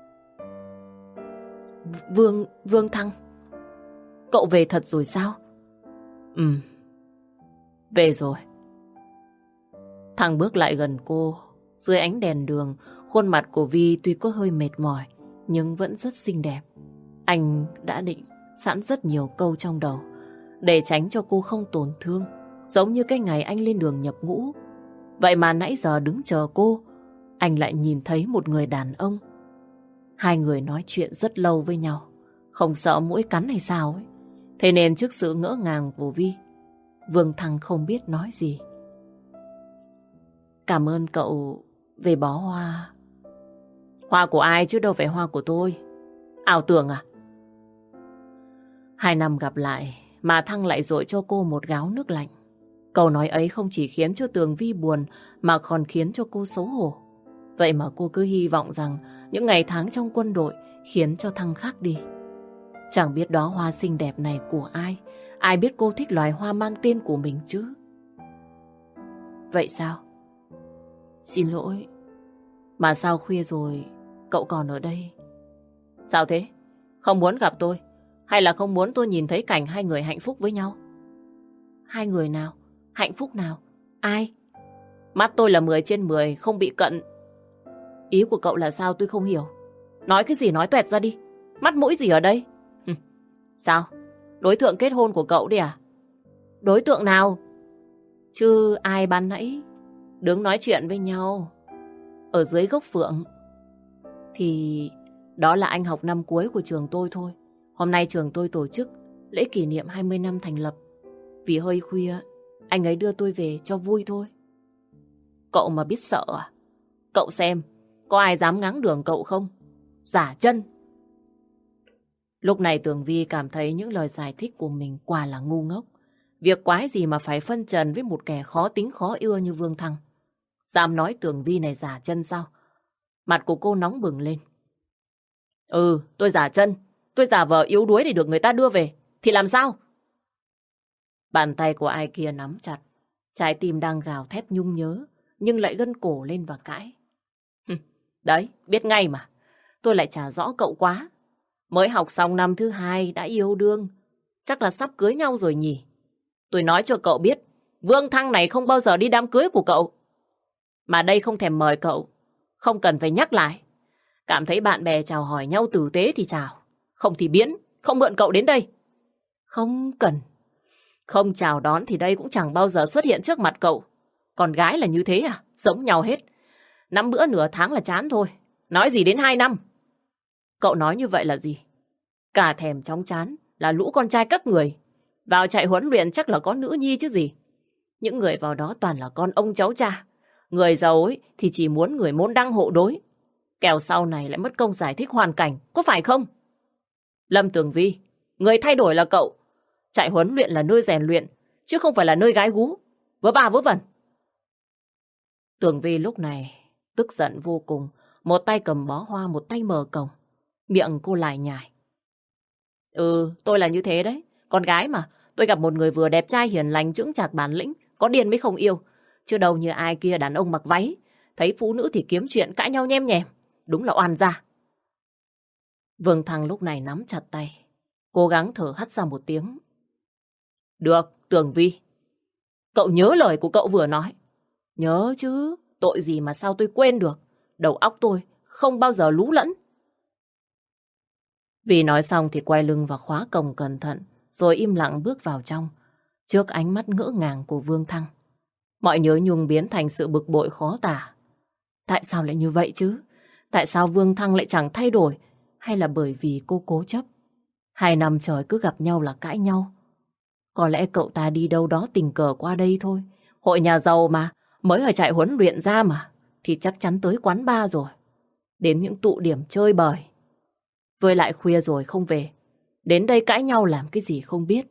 Vương, Vương Thăng, cậu về thật rồi sao? Ừ, về rồi. Thăng bước lại gần cô. Dưới ánh đèn đường, khuôn mặt của Vi tuy có hơi mệt mỏi, nhưng vẫn rất xinh đẹp. Anh đã định sẵn rất nhiều câu trong đầu, để tránh cho cô không tổn thương, giống như cái ngày anh lên đường nhập ngũ. Vậy mà nãy giờ đứng chờ cô, anh lại nhìn thấy một người đàn ông. Hai người nói chuyện rất lâu với nhau, không sợ mũi cắn hay sao ấy. Thế nên trước sự ngỡ ngàng của Vi, Vương Thăng không biết nói gì. Cảm ơn cậu về bó hoa. Hoa của ai chứ đâu phải hoa của tôi. Ảo tưởng à? Hai năm gặp lại mà Thăng lại dội cho cô một gáo nước lạnh. Câu nói ấy không chỉ khiến cho Tường Vi buồn mà còn khiến cho cô xấu hổ. Vậy mà cô cứ hy vọng rằng những ngày tháng trong quân đội khiến cho Thăng khác đi. Chẳng biết đó hoa xinh đẹp này của ai. Ai biết cô thích loài hoa mang tên của mình chứ? Vậy sao? Xin lỗi. Mà sao khuya rồi cậu còn ở đây? Sao thế? Không muốn gặp tôi? Hay là không muốn tôi nhìn thấy cảnh hai người hạnh phúc với nhau? Hai người nào? Hạnh phúc nào? Ai? Mắt tôi là mười trên mười, không bị cận. Ý của cậu là sao tôi không hiểu. Nói cái gì nói toẹt ra đi. Mắt mũi gì ở đây? Sao? Đối tượng kết hôn của cậu đi à? Đối tượng nào? Chứ ai ban nãy đứng nói chuyện với nhau ở dưới gốc phượng thì đó là anh học năm cuối của trường tôi thôi. Hôm nay trường tôi tổ chức lễ kỷ niệm hai mươi năm thành lập. Vì hơi khuya, anh ấy đưa tôi về cho vui thôi. Cậu mà biết sợ à? Cậu xem, có ai dám ngáng đường cậu không? Giả chân. Lúc này Tường Vi cảm thấy những lời giải thích của mình quả là ngu ngốc. Việc quái gì mà phải phân trần với một kẻ khó tính khó ưa như Vương Thăng. Dám nói Tường Vi này giả chân sao? Mặt của cô nóng bừng lên. Ừ, tôi giả chân. Tôi giả vờ yếu đuối để được người ta đưa về. Thì làm sao? Bàn tay của ai kia nắm chặt. Trái tim đang gào thét nhung nhớ, nhưng lại gân cổ lên và cãi. Đấy, biết ngay mà. Tôi lại chả rõ cậu quá. Mới học xong năm thứ hai đã yêu đương. Chắc là sắp cưới nhau rồi nhỉ? Tôi nói cho cậu biết, Vương Thăng này không bao giờ đi đám cưới của cậu. Mà đây không thèm mời cậu. Không cần phải nhắc lại. Cảm thấy bạn bè chào hỏi nhau tử tế thì chào. Không thì biến, không mượn cậu đến đây. Không cần. Không chào đón thì đây cũng chẳng bao giờ xuất hiện trước mặt cậu. Con gái là như thế à? Giống nhau hết. Năm bữa nửa tháng là chán thôi. Nói gì đến hai năm? Cậu nói như vậy là gì? Cả thèm chóng chán là lũ con trai các người. Vào trại huấn luyện chắc là có nữ nhi chứ gì. Những người vào đó toàn là con ông cháu cha. Người giàu ấy thì chỉ muốn người môn đăng hộ đối. Kẻo sau này lại mất công giải thích hoàn cảnh, có phải không? Lâm Tường Vi, người thay đổi là cậu. Trại huấn luyện là nơi rèn luyện, chứ không phải là nơi gái gú. Vớ va vớ vẩn. Tường Vi lúc này tức giận vô cùng. Một tay cầm bó hoa, một tay mở cổng. Miệng cô lải nhải. Ừ, tôi là như thế đấy. Con gái mà, tôi gặp một người vừa đẹp trai hiền lành chững chạc bản lĩnh, có điên mới không yêu. Chứ đâu như ai kia đàn ông mặc váy, thấy phụ nữ thì kiếm chuyện cãi nhau nhem nhèm. Đúng là oan gia. Vương Thăng lúc này nắm chặt tay, cố gắng thở hắt ra một tiếng. Được, Tường Vi. Cậu nhớ lời của cậu vừa nói. Nhớ chứ, tội gì mà sao tôi quên được. Đầu óc tôi không bao giờ lú lẫn. Vi nói xong thì quay lưng và khóa cổng cẩn thận, rồi im lặng bước vào trong, trước ánh mắt ngỡ ngàng của Vương Thăng. Mọi nhớ nhung biến thành sự bực bội khó tả. Tại sao lại như vậy chứ? Tại sao Vương Thăng lại chẳng thay đổi? Hay là bởi vì cô cố chấp? Hai năm trời cứ gặp nhau là cãi nhau. Có lẽ cậu ta đi đâu đó tình cờ qua đây thôi. Hội nhà giàu mà, mới ở trại huấn luyện ra mà, thì chắc chắn tới quán bar rồi. Đến những tụ điểm chơi bời. Với lại khuya rồi không về. Đến đây cãi nhau làm cái gì không biết.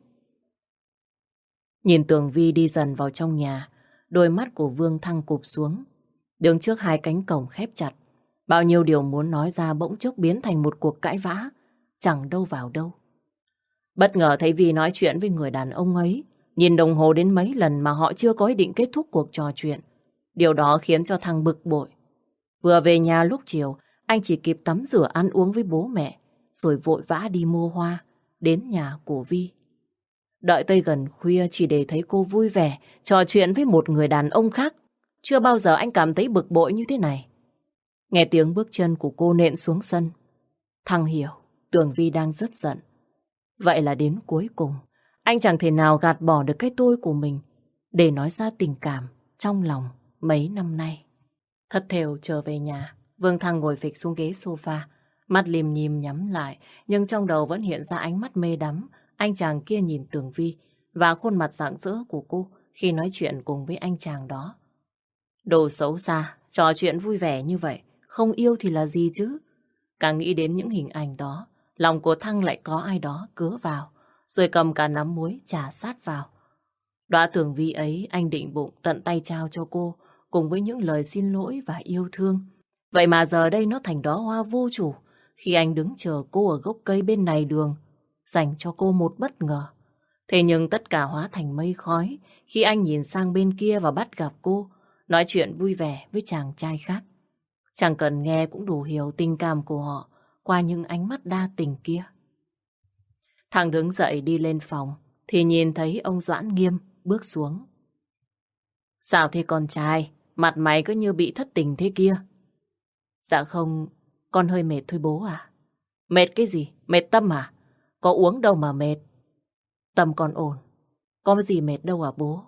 Nhìn Tường Vi đi dần vào trong nhà, đôi mắt của Vương Thăng cụp xuống. Đứng trước hai cánh cổng khép chặt, bao nhiêu điều muốn nói ra bỗng chốc biến thành một cuộc cãi vã, chẳng đâu vào đâu. Bất ngờ thấy Vi nói chuyện với người đàn ông ấy, nhìn đồng hồ đến mấy lần mà họ chưa có ý định kết thúc cuộc trò chuyện. Điều đó khiến cho Thăng bực bội. Vừa về nhà lúc chiều, anh chỉ kịp tắm rửa ăn uống với bố mẹ, rồi vội vã đi mua hoa, đến nhà của Vi. Đợi tới gần khuya chỉ để thấy cô vui vẻ, trò chuyện với một người đàn ông khác. Chưa bao giờ anh cảm thấy bực bội như thế này. Nghe tiếng bước chân của cô nện xuống sân, Thăng hiểu Tường Vi đang rất giận. Vậy là đến cuối cùng, anh chẳng thể nào gạt bỏ được cái tôi của mình để nói ra tình cảm trong lòng mấy năm nay. Thất thểu trở về nhà, Vương Thăng ngồi phịch xuống ghế sofa, mắt lim nhim nhắm lại, nhưng trong đầu vẫn hiện ra ánh mắt mê đắm. Anh chàng kia nhìn Tường Vi và khuôn mặt rạng rỡ của cô khi nói chuyện cùng với anh chàng đó. Đồ xấu xa, trò chuyện vui vẻ như vậy, không yêu thì là gì chứ? Càng nghĩ đến những hình ảnh đó, lòng của Thăng lại có ai đó cứa vào, rồi cầm cả nắm muối chà sát vào. Đóa Tường Vi ấy anh định bụng tận tay trao cho cô, cùng với những lời xin lỗi và yêu thương. Vậy mà giờ đây nó thành đóa hoa vô chủ, khi anh đứng chờ cô ở gốc cây bên này đường, dành cho cô một bất ngờ. Thế nhưng tất cả hóa thành mây khói khi anh nhìn sang bên kia và bắt gặp cô nói chuyện vui vẻ với chàng trai khác. Chẳng cần nghe cũng đủ hiểu tình cảm của họ qua những ánh mắt đa tình kia. Thằng đứng dậy đi lên phòng thì nhìn thấy ông Doãn Nghiêm bước xuống. Sao thế con trai? Mặt mày cứ như bị thất tình thế kia. Dạ không, con hơi mệt thôi bố à. Mệt cái gì? Mệt tâm à? Có uống đâu mà mệt. Tâm con ổn, có gì mệt đâu à bố.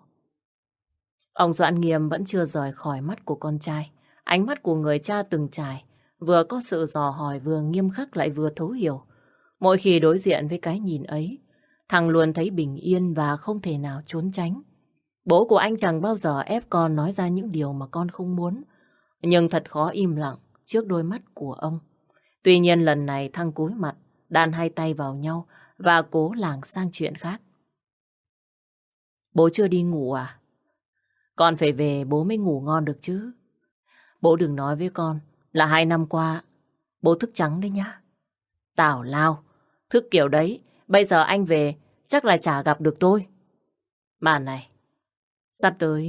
Ông Doãn Nghiêm vẫn chưa rời khỏi mắt của con trai. Ánh mắt của người cha từng trải, vừa có sự dò hỏi vừa nghiêm khắc lại vừa thấu hiểu. Mỗi khi đối diện với cái nhìn ấy, thằng luôn thấy bình yên và không thể nào trốn tránh. Bố của anh chẳng bao giờ ép con nói ra những điều mà con không muốn, nhưng thật khó im lặng trước đôi mắt của ông. Tuy nhiên lần này Thăng cúi mặt, đan hai tay vào nhau và cố lảng sang chuyện khác. Bố chưa đi ngủ à? Con phải về bố mới ngủ ngon được chứ. Bố đừng nói với con là hai năm qua bố thức trắng đấy nhá. Tào lao, thức kiểu đấy, bây giờ anh về chắc là chả gặp được tôi. Mà này, sắp tới...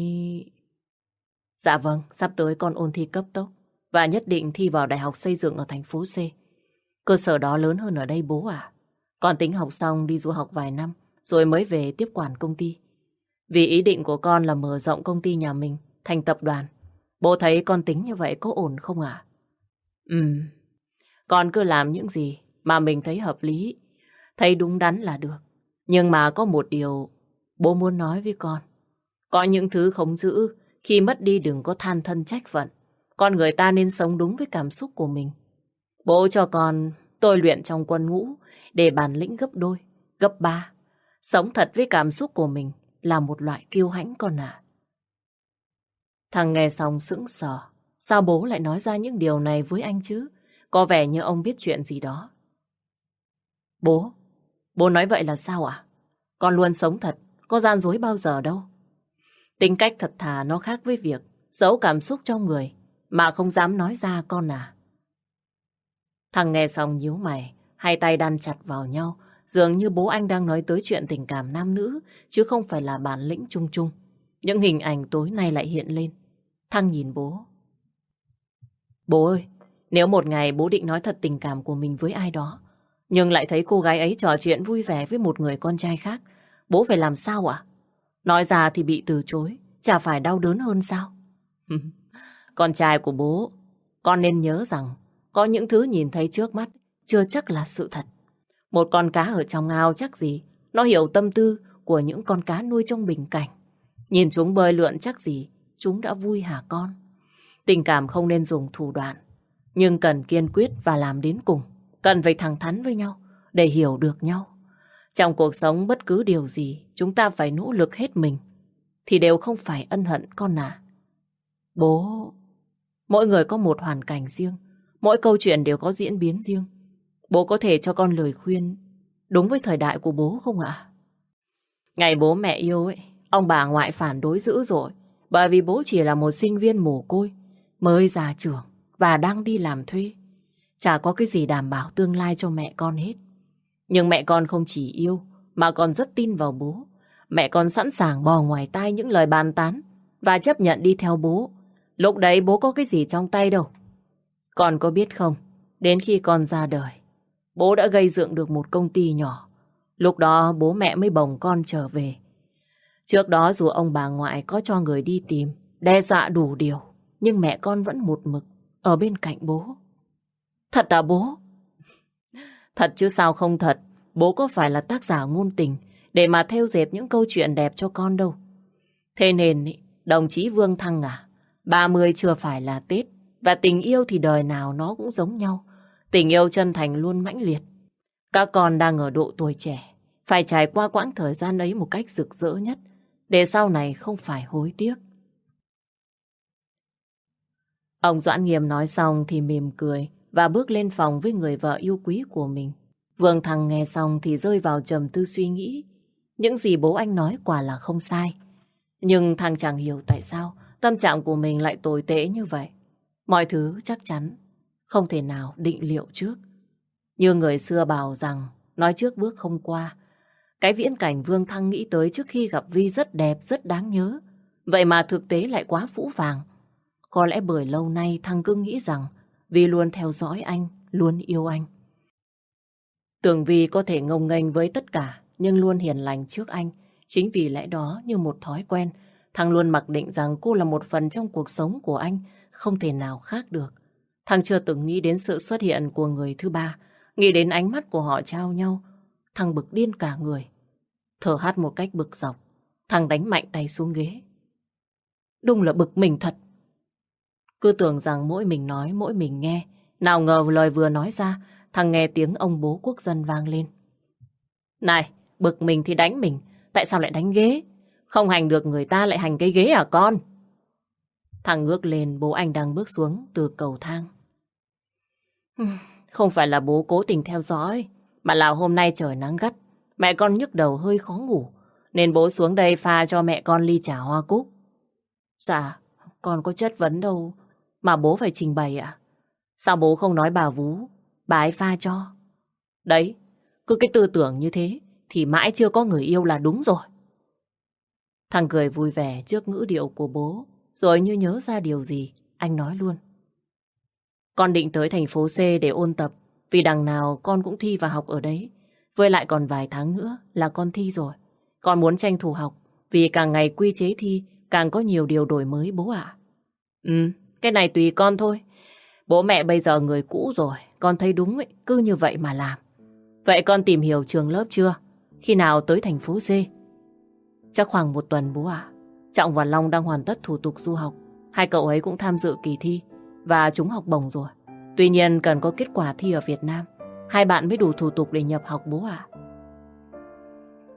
Dạ vâng, sắp tới con ôn thi cấp tốc và nhất định thi vào Đại học Xây dựng ở thành phố C. Cơ sở đó lớn hơn ở đây bố à. Con tính học xong đi du học vài năm rồi mới về tiếp quản công ty. Vì ý định của con là mở rộng công ty nhà mình thành tập đoàn. Bố thấy con tính như vậy có ổn không ạ? À? Ừm, con cứ làm những gì mà mình thấy hợp lý, thấy đúng đắn là được. Nhưng mà có một điều bố muốn nói với con. Có những thứ không giữ, khi mất đi đừng có than thân trách phận. Con người ta nên sống đúng với cảm xúc của mình. Bố cho con tôi luyện trong quân ngũ để bản lĩnh gấp đôi. gấp ba. Sống thật với cảm xúc của mình là một loại kiêu hãnh con ạ. Thằng nghe xong sững sờ. Sao bố lại nói ra những điều này với anh chứ? Có vẻ như ông biết chuyện gì đó. Bố, bố nói vậy là sao ạ? Con luôn sống thật, có gian dối bao giờ đâu. Tính cách thật thà nó khác với việc giấu cảm xúc trong người mà không dám nói ra con à. Thằng nghe xong nhíu mày, hai tay đan chặt vào nhau, dường như bố anh đang nói tới chuyện tình cảm nam nữ, chứ không phải là bản lĩnh chung chung. Những hình ảnh tối nay lại hiện lên. Thằng nhìn bố. Bố ơi, nếu một ngày bố định nói thật tình cảm của mình với ai đó, nhưng lại thấy cô gái ấy trò chuyện vui vẻ với một người con trai khác, bố phải làm sao ạ? Nói ra thì bị từ chối, chả phải đau đớn hơn sao? Con trai của bố, con nên nhớ rằng có những thứ nhìn thấy trước mắt chưa chắc là sự thật. Một con cá ở trong ao chắc gì nó hiểu tâm tư của những con cá nuôi trong bình cảnh. Nhìn chúng bơi lượn chắc gì chúng đã vui hả con? Tình cảm không nên dùng thủ đoạn, nhưng cần kiên quyết và làm đến cùng. Cần phải thẳng thắn với nhau để hiểu được nhau. Trong cuộc sống bất cứ điều gì chúng ta phải nỗ lực hết mình thì đều không phải ân hận con à. Bố, mỗi người có một hoàn cảnh riêng, mỗi câu chuyện đều có diễn biến riêng. Bố có thể cho con lời khuyên đúng với thời đại của bố không ạ? Ngày bố mẹ yêu ấy, ông bà ngoại phản đối dữ dội, bởi vì bố chỉ là một sinh viên mồ côi, mới ra trường và đang đi làm thuê. Chả có cái gì đảm bảo tương lai cho mẹ con hết. Nhưng mẹ con không chỉ yêu mà còn rất tin vào bố. Mẹ con sẵn sàng bò ngoài tai những lời bàn tán và chấp nhận đi theo bố. Lúc đấy bố có cái gì trong tay đâu. Con có biết không, đến khi con ra đời, bố đã gây dựng được một công ty nhỏ. Lúc đó bố mẹ mới bồng con trở về. Trước đó dù ông bà ngoại có cho người đi tìm, đe dọa đủ điều, nhưng mẹ con vẫn một mực ở bên cạnh bố. Thật à bố? Thật chứ sao không thật. Bố có phải là tác giả ngôn tình để mà thêu dệt những câu chuyện đẹp cho con đâu. Thế nên, đồng chí Vương Thăng à, ba mươi chưa phải là Tết, và tình yêu thì đời nào nó cũng giống nhau. Tình yêu chân thành luôn mãnh liệt. Các con đang ở độ tuổi trẻ, phải trải qua quãng thời gian ấy một cách rực rỡ nhất, để sau này không phải hối tiếc. Ông Doãn Nghiêm nói xong thì mỉm cười và bước lên phòng với người vợ yêu quý của mình. Vương Thăng nghe xong thì rơi vào trầm tư suy nghĩ. Những gì bố anh nói quả là không sai. Nhưng thằng chẳng hiểu tại sao tâm trạng của mình lại tồi tệ như vậy. Mọi thứ chắc chắn không thể nào định liệu trước. Như người xưa bảo rằng nói trước bước không qua. Cái viễn cảnh Vương Thăng nghĩ tới trước khi gặp Vi rất đẹp, rất đáng nhớ. Vậy mà thực tế lại quá phũ phàng. Có lẽ bởi lâu nay Thăng cứ nghĩ rằng Vi luôn theo dõi anh, luôn yêu anh. Tưởng Vi có thể ngông nghênh với tất cả, nhưng luôn hiền lành trước anh. Chính vì lẽ đó, như một thói quen, Thăng luôn mặc định rằng cô là một phần trong cuộc sống của anh, không thể nào khác được. Thăng chưa từng nghĩ đến sự xuất hiện của người thứ ba, nghĩ đến ánh mắt của họ trao nhau. Thăng bực điên cả người. Thở hắt một cách bực dọc, Thăng đánh mạnh tay xuống ghế. Đúng là bực mình thật. Cứ tưởng rằng mỗi mình nói, mỗi mình nghe. Nào ngờ lời vừa nói ra, Thằng nghe tiếng ông bố quốc dân vang lên. Này, bực mình thì đánh mình, tại sao lại đánh ghế? Không hành được người ta lại hành cái ghế à con? Thằng ngước lên, bố anh đang bước xuống từ cầu thang. Không phải là bố cố tình theo dõi, mà là hôm nay trời nắng gắt, mẹ con nhức đầu hơi khó ngủ, nên bố xuống đây pha cho mẹ con ly trà hoa cúc. Dạ, con có chất vấn đâu mà bố phải trình bày ạ. Sao bố không nói bà Vú, bà ấy pha cho? Đấy, cứ cái tư tưởng như thế thì mãi chưa có người yêu là đúng rồi. Thằng cười vui vẻ trước ngữ điệu của bố, rồi như nhớ ra điều gì, anh nói luôn. Con định tới thành phố C để ôn tập, vì đằng nào con cũng thi và học ở đấy. Với lại còn vài tháng nữa là con thi rồi. Con muốn tranh thủ học, vì càng ngày quy chế thi càng có nhiều điều đổi mới bố ạ. Ừ, cái này tùy con thôi. Bố mẹ bây giờ người cũ rồi, con thấy đúng ấy, cứ như vậy mà làm. Vậy con tìm hiểu trường lớp chưa? Khi nào tới thành phố C? Chắc khoảng một tuần bố ạ. Trọng và Long đang hoàn tất thủ tục du học. Hai cậu ấy cũng tham dự kỳ thi và trúng học bổng rồi. Tuy nhiên cần có kết quả thi ở Việt Nam, hai bạn mới đủ thủ tục để nhập học bố ạ.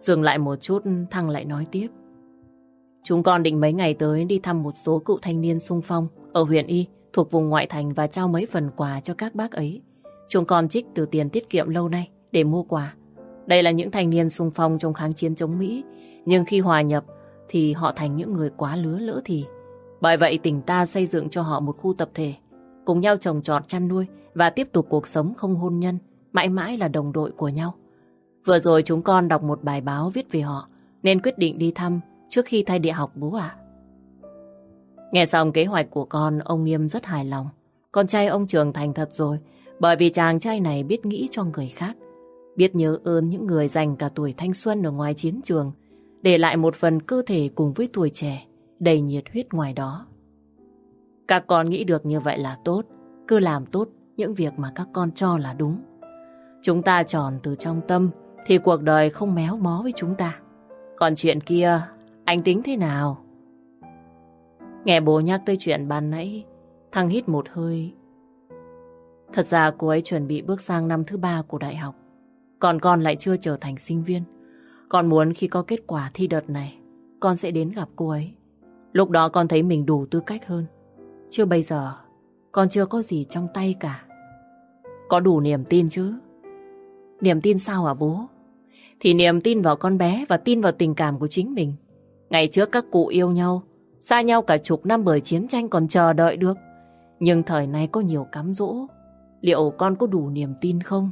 Dừng lại một chút, Thăng lại nói tiếp. Chúng con định mấy ngày tới đi thăm một số cựu thanh niên xung phong ở huyện Y thuộc vùng ngoại thành và trao mấy phần quà cho các bác ấy. Chúng con trích từ tiền tiết kiệm lâu nay để mua quà. Đây là những thanh niên xung phong trong kháng chiến chống Mỹ, nhưng khi hòa nhập thì họ thành những người quá lứa lỡ thì. Bởi vậy tỉnh ta xây dựng cho họ một khu tập thể, cùng nhau trồng trọt chăn nuôi và tiếp tục cuộc sống không hôn nhân, mãi mãi là đồng đội của nhau. Vừa rồi chúng con đọc một bài báo viết về họ, nên quyết định đi thăm trước khi thay địa học bố ạ. Nghe xong kế hoạch của con, ông Nghiêm rất hài lòng. Con trai ông trưởng thành thật rồi, bởi vì chàng trai này biết nghĩ cho người khác, biết nhớ ơn những người dành cả tuổi thanh xuân ở ngoài chiến trường, để lại một phần cơ thể cùng với tuổi trẻ, đầy nhiệt huyết ngoài đó. Các con nghĩ được như vậy là tốt, cứ làm tốt những việc mà các con cho là đúng. Chúng ta chọn từ trong tâm thì cuộc đời không méo mó với chúng ta. Còn chuyện kia, anh tính thế nào? Nghe bố nhắc tới chuyện ban nãy, Thăng hít một hơi. Thật ra cô ấy chuẩn bị bước sang năm thứ ba của đại học, còn con lại chưa trở thành sinh viên. Con muốn khi có kết quả thi đợt này, con sẽ đến gặp cô ấy. Lúc đó con thấy mình đủ tư cách hơn. Chứ bây giờ, con chưa có gì trong tay cả. Có đủ niềm tin chứ? Niềm tin sao hả bố? Thì niềm tin vào con bé và tin vào tình cảm của chính mình. Ngày trước các cụ yêu nhau, xa nhau cả chục năm bởi chiến tranh còn chờ đợi được. Nhưng thời nay có nhiều cám dỗ. Liệu con có đủ niềm tin không?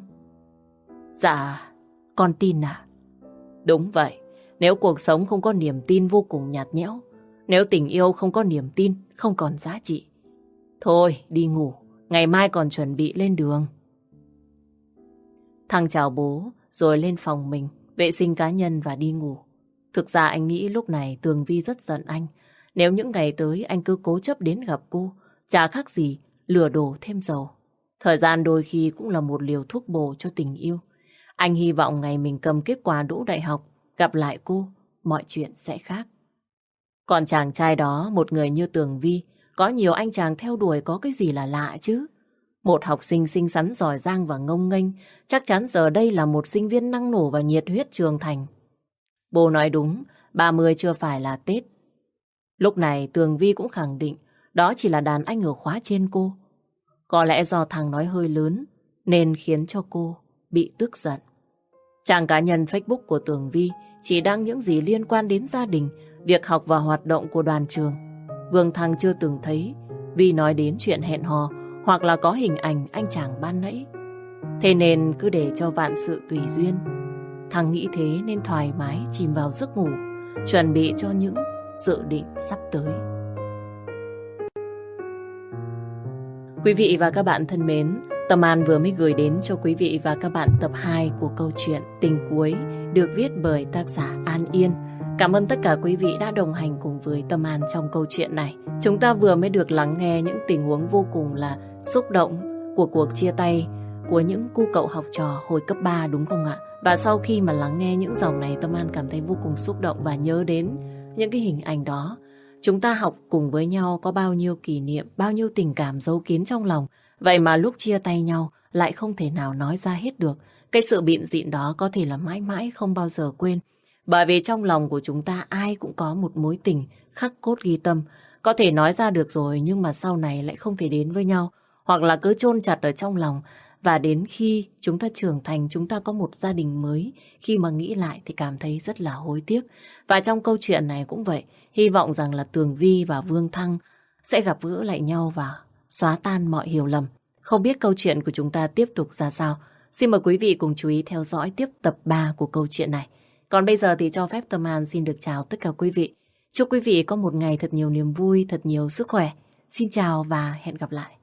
Dạ, con tin à? Đúng vậy, nếu cuộc sống không có niềm tin vô cùng nhạt nhẽo, nếu tình yêu không có niềm tin, không còn giá trị. Thôi, đi ngủ, ngày mai còn chuẩn bị lên đường. Thăng chào bố, rồi lên phòng mình, vệ sinh cá nhân và đi ngủ. Thực ra anh nghĩ lúc này Tường Vi rất giận anh. Nếu những ngày tới anh cứ cố chấp đến gặp cô, chả khác gì lửa đổ thêm dầu. Thời gian đôi khi cũng là một liều thuốc bổ cho tình yêu. Anh hy vọng ngày mình cầm kết quả đỗ đại học, gặp lại cô, mọi chuyện sẽ khác. Còn chàng trai đó, một người như Tường Vi, có nhiều anh chàng theo đuổi có cái gì là lạ chứ. Một học sinh xinh xắn giỏi giang và ngông nghênh, chắc chắn giờ đây là một sinh viên năng nổ và nhiệt huyết trưởng thành. Bố nói đúng, ba mươi chưa phải là Tết. Lúc này Tường Vi cũng khẳng định đó chỉ là đàn anh ở khóa trên cô. Có lẽ do thằng nói hơi lớn nên khiến cho cô bị tức giận. Trang cá nhân Facebook của Tường Vi chỉ đăng những gì liên quan đến gia đình, việc học và hoạt động của đoàn trường. Vương Thăng chưa từng thấy Vi nói đến chuyện hẹn hò hoặc là có hình ảnh anh chàng ban nãy. Thế nên cứ để cho vạn sự tùy duyên. Thăng nghĩ thế nên thoải mái chìm vào giấc ngủ, chuẩn bị cho những dự định sắp tới. Quý vị và các bạn thân mến, Tâm An vừa mới gửi đến cho quý vị và các bạn tập hai của câu chuyện Tình Cuối được viết bởi tác giả An Yên. Cảm ơn tất cả quý vị đã đồng hành cùng với Tâm An trong câu chuyện này. Chúng ta vừa mới được lắng nghe những tình huống vô cùng là xúc động của cuộc chia tay của những cu cậu học trò hồi cấp ba, đúng không ạ? Và sau khi mà lắng nghe những dòng này, Tâm An cảm thấy vô cùng xúc động và nhớ đến những cái hình ảnh đó. Chúng ta học cùng với nhau có bao nhiêu kỷ niệm, bao nhiêu tình cảm giấu kín trong lòng. Vậy mà lúc chia tay nhau lại không thể nào nói ra hết được. Cái sự bịn dịn đó có thể là mãi mãi không bao giờ quên. Bởi vì trong lòng của chúng ta ai cũng có một mối tình khắc cốt ghi tâm. Có thể nói ra được rồi nhưng mà sau này lại không thể đến với nhau. Hoặc là cứ chôn chặt ở trong lòng. Và đến khi chúng ta trưởng thành, chúng ta có một gia đình mới, khi mà nghĩ lại thì cảm thấy rất là hối tiếc. Và trong câu chuyện này cũng vậy, hy vọng rằng là Tường Vi và Vương Thăng sẽ gặp gỡ lại nhau và xóa tan mọi hiểu lầm. Không biết câu chuyện của chúng ta tiếp tục ra sao. Xin mời quý vị cùng chú ý theo dõi tiếp tập ba của câu chuyện này. Còn bây giờ thì cho phép Tâm An xin được chào tất cả quý vị. Chúc quý vị có một ngày thật nhiều niềm vui, thật nhiều sức khỏe. Xin chào và hẹn gặp lại.